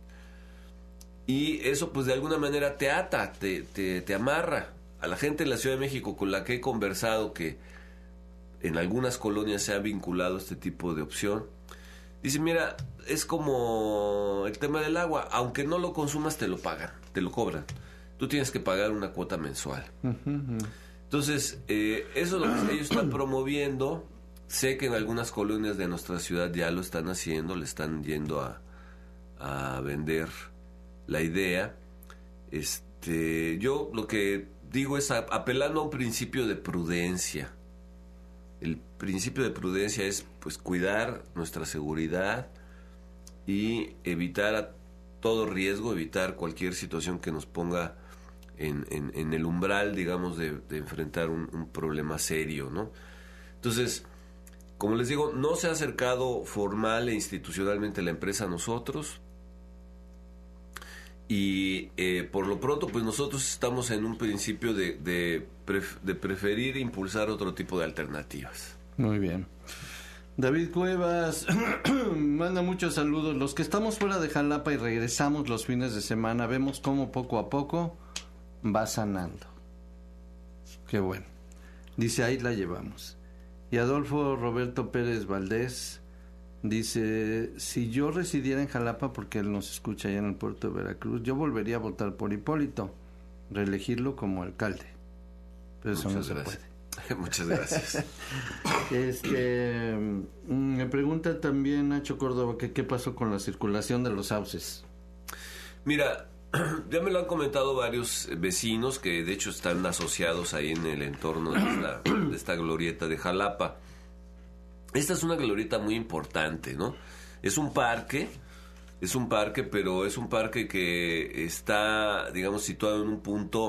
Y eso pues de alguna manera te ata, te, te, te amarra. A la gente de la Ciudad de México con la que he conversado, que en algunas colonias se ha vinculado este tipo de opción, dice, mira, es como el tema del agua, aunque no lo consumas te lo pagan, te lo cobran. Tú tienes que pagar una cuota mensual. Uh-huh. Entonces, eh, eso es lo que ellos están promoviendo. Sé que en algunas colonias de nuestra ciudad ya lo están haciendo, le están yendo a, a vender la idea. Este, yo lo que digo es a, apelando a un principio de prudencia. El principio de prudencia es pues cuidar nuestra seguridad y evitar a todo riesgo, evitar cualquier situación que nos ponga En, en, en el umbral, digamos, de, de enfrentar un, un problema serio, ¿no? Entonces, como les digo, no se ha acercado formal e institucionalmente la empresa a nosotros y eh, por lo pronto, pues nosotros estamos en un principio de, de, pref- de preferir impulsar otro tipo de alternativas. Muy bien. David Cuevas manda muchos saludos. Los que estamos fuera de Jalapa y regresamos los fines de semana, vemos cómo poco a poco va sanando. Qué bueno. Dice, ahí la llevamos. Y Adolfo Roberto Pérez Valdés dice, si yo residiera en Jalapa, porque él nos escucha allá en el puerto de Veracruz, yo volvería a votar por Hipólito, reelegirlo como alcalde. Pero eso Muchas no gracias. se puede. Muchas gracias. Este, me pregunta también Nacho Córdoba que qué pasó con la circulación de los sauces. Mira, ya me lo han comentado varios vecinos que de hecho están asociados ahí en el entorno de esta, de esta glorieta de Jalapa. Esta es una glorieta muy importante, ¿no? Es un parque, es un parque, pero es un parque que está, digamos, situado en un punto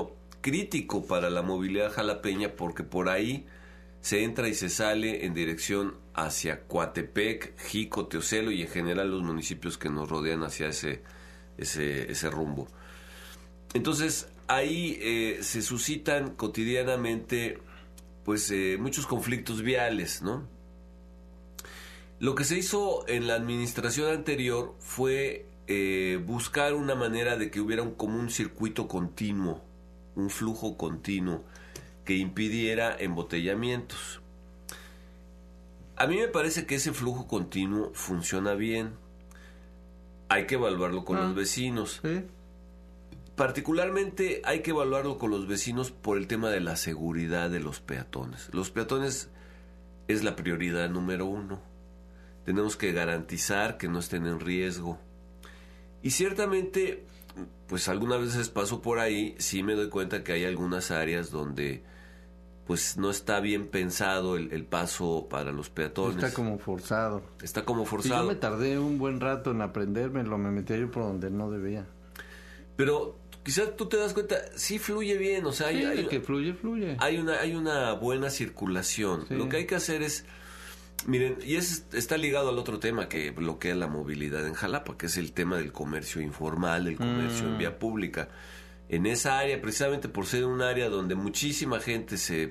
crítico para la movilidad jalapeña porque por ahí se entra y se sale en dirección hacia Coatepec, Jico, Teocelo y en general los municipios que nos rodean hacia ese, ese, ese rumbo. Entonces ahí eh, se suscitan cotidianamente pues eh, muchos conflictos viales, ¿no? Lo que se hizo en la administración anterior fue eh, buscar una manera de que hubiera un, como un circuito continuo, un flujo continuo que impidiera embotellamientos. A mí me parece que ese flujo continuo funciona bien. Hay que evaluarlo con ah, los vecinos. ¿Sí? Particularmente hay que evaluarlo con los vecinos por el tema de la seguridad de los peatones. Los peatones es la prioridad número uno. Tenemos que garantizar que no estén en riesgo. Y ciertamente, pues algunas veces paso por ahí, sí me doy cuenta que hay algunas áreas donde pues no está bien pensado el, el paso para los peatones. Está como forzado. Está como forzado. Sí, yo me tardé un buen rato en aprendérmelo, me metí yo por donde no debía. Pero quizás tú te das cuenta, sí fluye bien, o sea, sí, hay, hay, que fluye, fluye. Hay una, hay una buena circulación. Sí. Lo que hay que hacer es, miren, y es, está ligado al otro tema que bloquea la movilidad en Jalapa, que es el tema del comercio informal, el comercio mm. en vía pública. En esa área, precisamente por ser un área donde muchísima gente se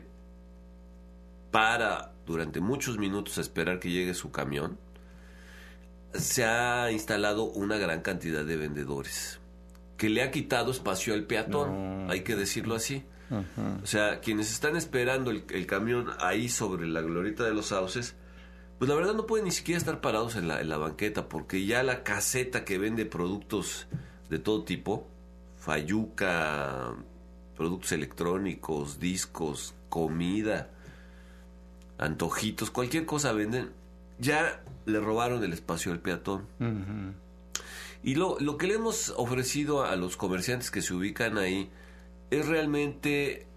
para durante muchos minutos a esperar que llegue su camión, se ha instalado una gran cantidad de vendedores que le ha quitado espacio al peatón, no. hay que decirlo así. Uh-huh. O sea, quienes están esperando el, el camión ahí sobre la glorieta de los Sauces, pues la verdad no pueden ni siquiera estar parados en la, en la banqueta, porque ya la caseta que vende productos de todo tipo, fayuca, productos electrónicos, discos, comida, antojitos, cualquier cosa venden, ya le robaron el espacio al peatón. Uh-huh. Y lo, lo que le hemos ofrecido a los comerciantes que se ubican ahí es realmente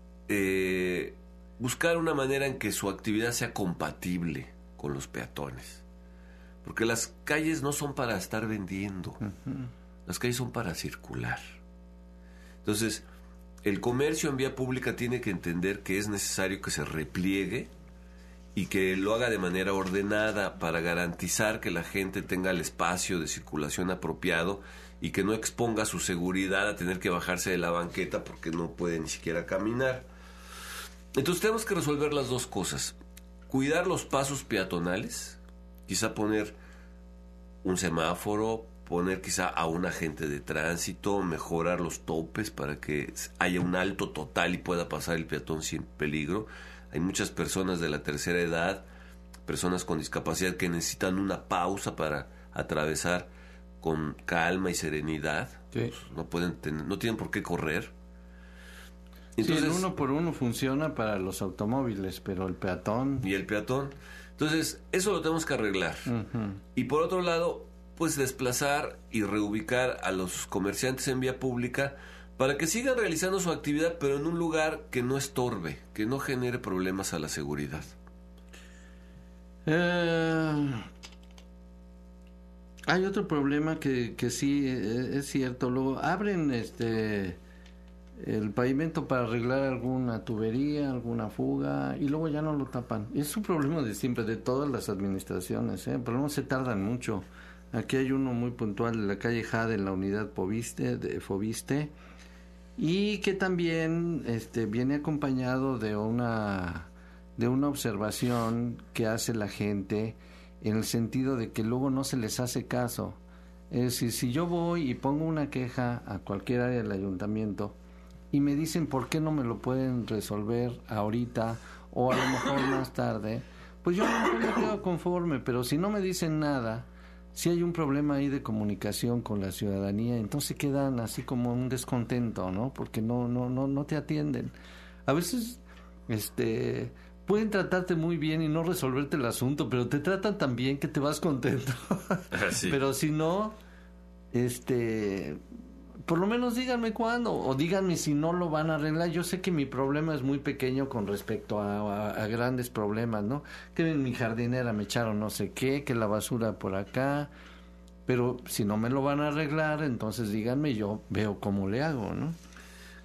eh, buscar una manera en que su actividad sea compatible con los peatones. Porque las calles no son para estar vendiendo. Uh-huh. Las calles son para circular. Entonces, el comercio en vía pública tiene que entender que es necesario que se repliegue y que lo haga de manera ordenada para garantizar que la gente tenga el espacio de circulación apropiado y que no exponga su seguridad a tener que bajarse de la banqueta porque no puede ni siquiera caminar. Entonces tenemos que resolver las dos cosas. Cuidar los pasos peatonales, quizá poner un semáforo, poner quizá a un agente de tránsito, mejorar los topes para que haya un alto total y pueda pasar el peatón sin peligro. Hay muchas personas de la tercera edad, personas con discapacidad que necesitan una pausa para atravesar con calma y serenidad. Sí. Pues no pueden tener, no tienen por qué correr. Entonces, sí, el uno por uno funciona para los automóviles, pero el peatón... Y el peatón. Entonces, eso lo tenemos que arreglar. Uh-huh. Y por otro lado, pues desplazar y reubicar a los comerciantes en vía pública para que sigan realizando su actividad, pero en un lugar que no estorbe, que no genere problemas a la seguridad. Eh, hay otro problema que, que sí es cierto. Luego abren este el pavimento para arreglar alguna tubería, alguna fuga, y luego ya no lo tapan. Es un problema de siempre, de todas las administraciones, ¿eh? Pero no se tardan mucho. Aquí hay uno muy puntual en la calle Jade, en la unidad Fobiste, de Fobiste, y que también este viene acompañado de una de una observación que hace la gente en el sentido de que luego no se les hace caso. Es decir, si yo voy y pongo una queja a cualquier área del ayuntamiento y me dicen por qué no me lo pueden resolver ahorita o a lo mejor más tarde, pues yo no me quedo conforme, pero si no me dicen nada, si hay un problema ahí de comunicación con la ciudadanía, entonces quedan así como un descontento, ¿no? Porque no no no no te atienden. A veces este pueden tratarte muy bien y no resolverte el asunto, pero te tratan tan bien que te vas contento. Sí. Pero si no, este por lo menos díganme cuándo, o díganme si no lo van a arreglar. Yo sé que mi problema es muy pequeño con respecto a, a, a grandes problemas, ¿no? Que en mi jardinera me echaron no sé qué, que la basura por acá, pero si no me lo van a arreglar, entonces díganme, yo veo cómo le hago, ¿no?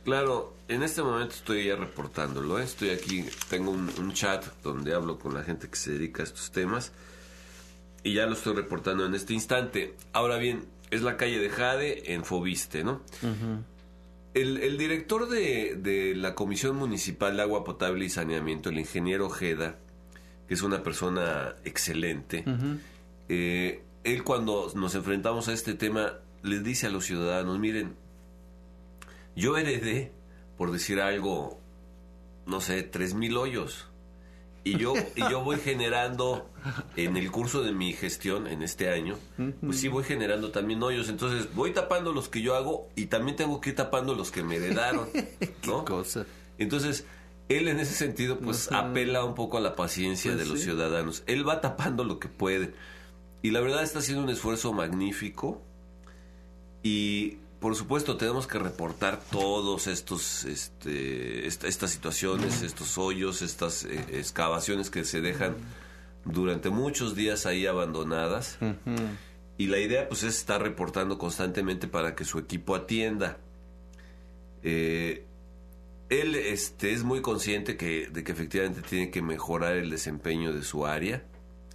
Claro, en este momento estoy ya reportándolo, ¿eh? Estoy aquí, tengo un, un chat donde hablo con la gente que se dedica a estos temas y ya lo estoy reportando en este instante. Ahora bien, es la calle de Jade en Fobiste, ¿no? Uh-huh. El, el director de, de la Comisión Municipal de Agua Potable y Saneamiento, el ingeniero Ojeda, que es una persona excelente, uh-huh. eh, él cuando nos enfrentamos a este tema les dice a los ciudadanos, miren, yo heredé, por decir algo, no sé, tres mil hoyos. Y yo, y yo voy generando, en el curso de mi gestión, en este año, pues sí voy generando también hoyos. Entonces voy tapando los que yo hago y también tengo que ir tapando los que me heredaron, ¿no? Qué cosa. Entonces, él en ese sentido, pues uh-huh. apela un poco a la paciencia pues de los sí. ciudadanos. Él va tapando lo que puede. Y la verdad está haciendo un esfuerzo magnífico. Y... por supuesto, tenemos que reportar todos estos, este, esta, estas situaciones, estos hoyos, estas eh, excavaciones que se dejan durante muchos días ahí abandonadas. Uh-huh. Y la idea, pues, es estar reportando constantemente para que su equipo atienda. Eh, él, este, es muy consciente que, de que efectivamente tiene que mejorar el desempeño de su área.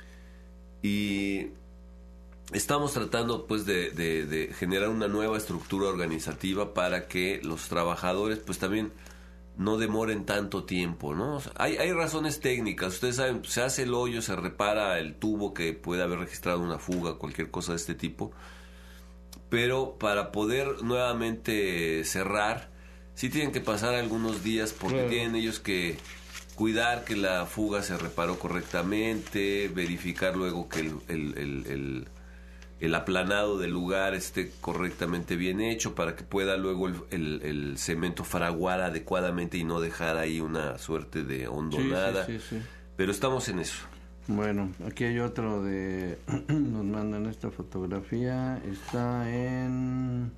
Y estamos tratando pues de, de, de generar una nueva estructura organizativa para que los trabajadores pues también no demoren tanto tiempo, ¿no? O sea, hay, hay razones técnicas, ustedes saben, se hace el hoyo, se repara el tubo que puede haber registrado una fuga, cualquier cosa de este tipo, pero para poder nuevamente cerrar, sí tienen que pasar algunos días porque claro. tienen ellos que cuidar que la fuga se reparó correctamente, verificar luego que el, el, el, el el aplanado del lugar esté correctamente bien hecho para que pueda luego el, el, el cemento fraguar adecuadamente y no dejar ahí una suerte de hondonada. Sí, sí, sí, sí. Pero estamos en eso. Bueno, aquí hay otro de... nos mandan esta fotografía. Está en...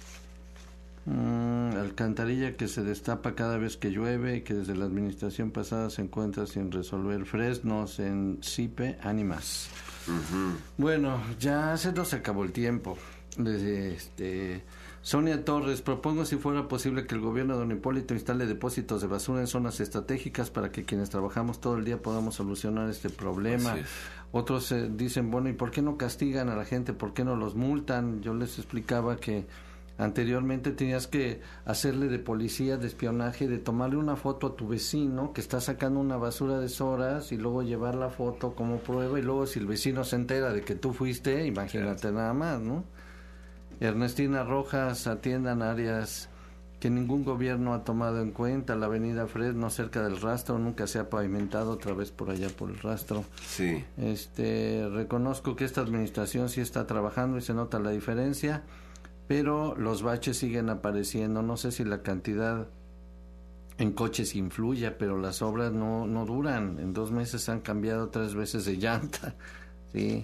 Mm, alcantarilla que se destapa cada vez que llueve y que desde la administración pasada se encuentra sin resolver. Fresnos en Cipe, Ánimas. Uh-huh. Bueno, ya se nos acabó el tiempo. Desde este Sonia Torres, propongo si fuera posible que el gobierno de don Hipólito instale depósitos de basura en zonas estratégicas para que quienes trabajamos todo el día podamos solucionar este problema. Otros eh, dicen, bueno, ¿y por qué no castigan a la gente? ¿Por qué no los multan? Yo les explicaba que anteriormente tenías que hacerle de policía, de espionaje, de tomarle una foto a tu vecino que está sacando una basura de horas y luego llevar la foto como prueba y luego si el vecino se entera de que tú fuiste, imagínate nada más, ¿no? Ernestina Rojas, atiendan áreas que ningún gobierno ha tomado en cuenta. La avenida Fresno cerca del Rastro nunca se ha pavimentado, otra vez por allá por el Rastro. Sí. Este, reconozco que esta administración sí está trabajando y se nota la diferencia, pero los baches siguen apareciendo. No sé si la cantidad en coches influya, pero las obras no, no duran. En dos meses han cambiado tres veces de llanta. Sí.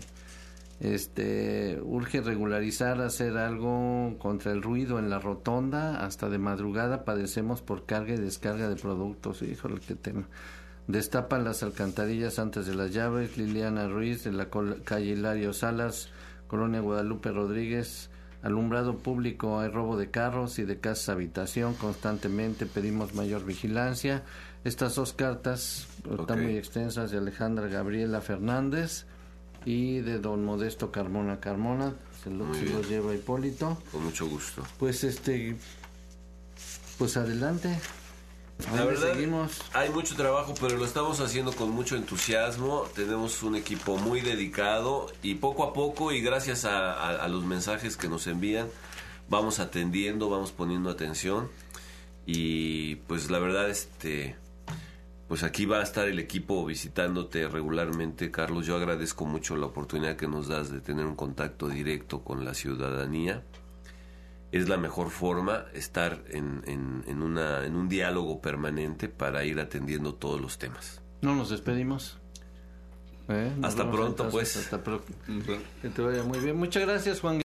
Este, urge regularizar, hacer algo contra el ruido en la rotonda. Hasta de madrugada padecemos por carga y descarga de productos. Híjole, qué tema. Destapan las alcantarillas antes de las llaves. Liliana Ruiz, de la calle Hilario Salas, Colonia Guadalupe Rodríguez. Alumbrado público, hay robo de carros y de casas habitación constantemente, pedimos mayor vigilancia. Estas dos cartas okay. están muy extensas, de Alejandra Gabriela Fernández y de don Modesto Carmona Carmona, se, lo, se los lleva Hipólito. Con mucho gusto. Pues este, pues adelante. La verdad, seguimos. Hay mucho trabajo, pero lo estamos haciendo con mucho entusiasmo. Tenemos un equipo muy dedicado y poco a poco y gracias a, a, a los mensajes que nos envían, vamos atendiendo, vamos poniendo atención y pues la verdad, este, pues aquí va a estar el equipo visitándote regularmente, Carlos. Yo agradezco mucho la oportunidad que nos das de tener un contacto directo con la ciudadanía. Es la mejor forma estar en, en, en, una, en un diálogo permanente para ir atendiendo todos los temas. No nos despedimos. ¿Eh? Nos hasta pronto, pues. Hasta pronto. Que te vaya muy bien. Muchas gracias, Juan.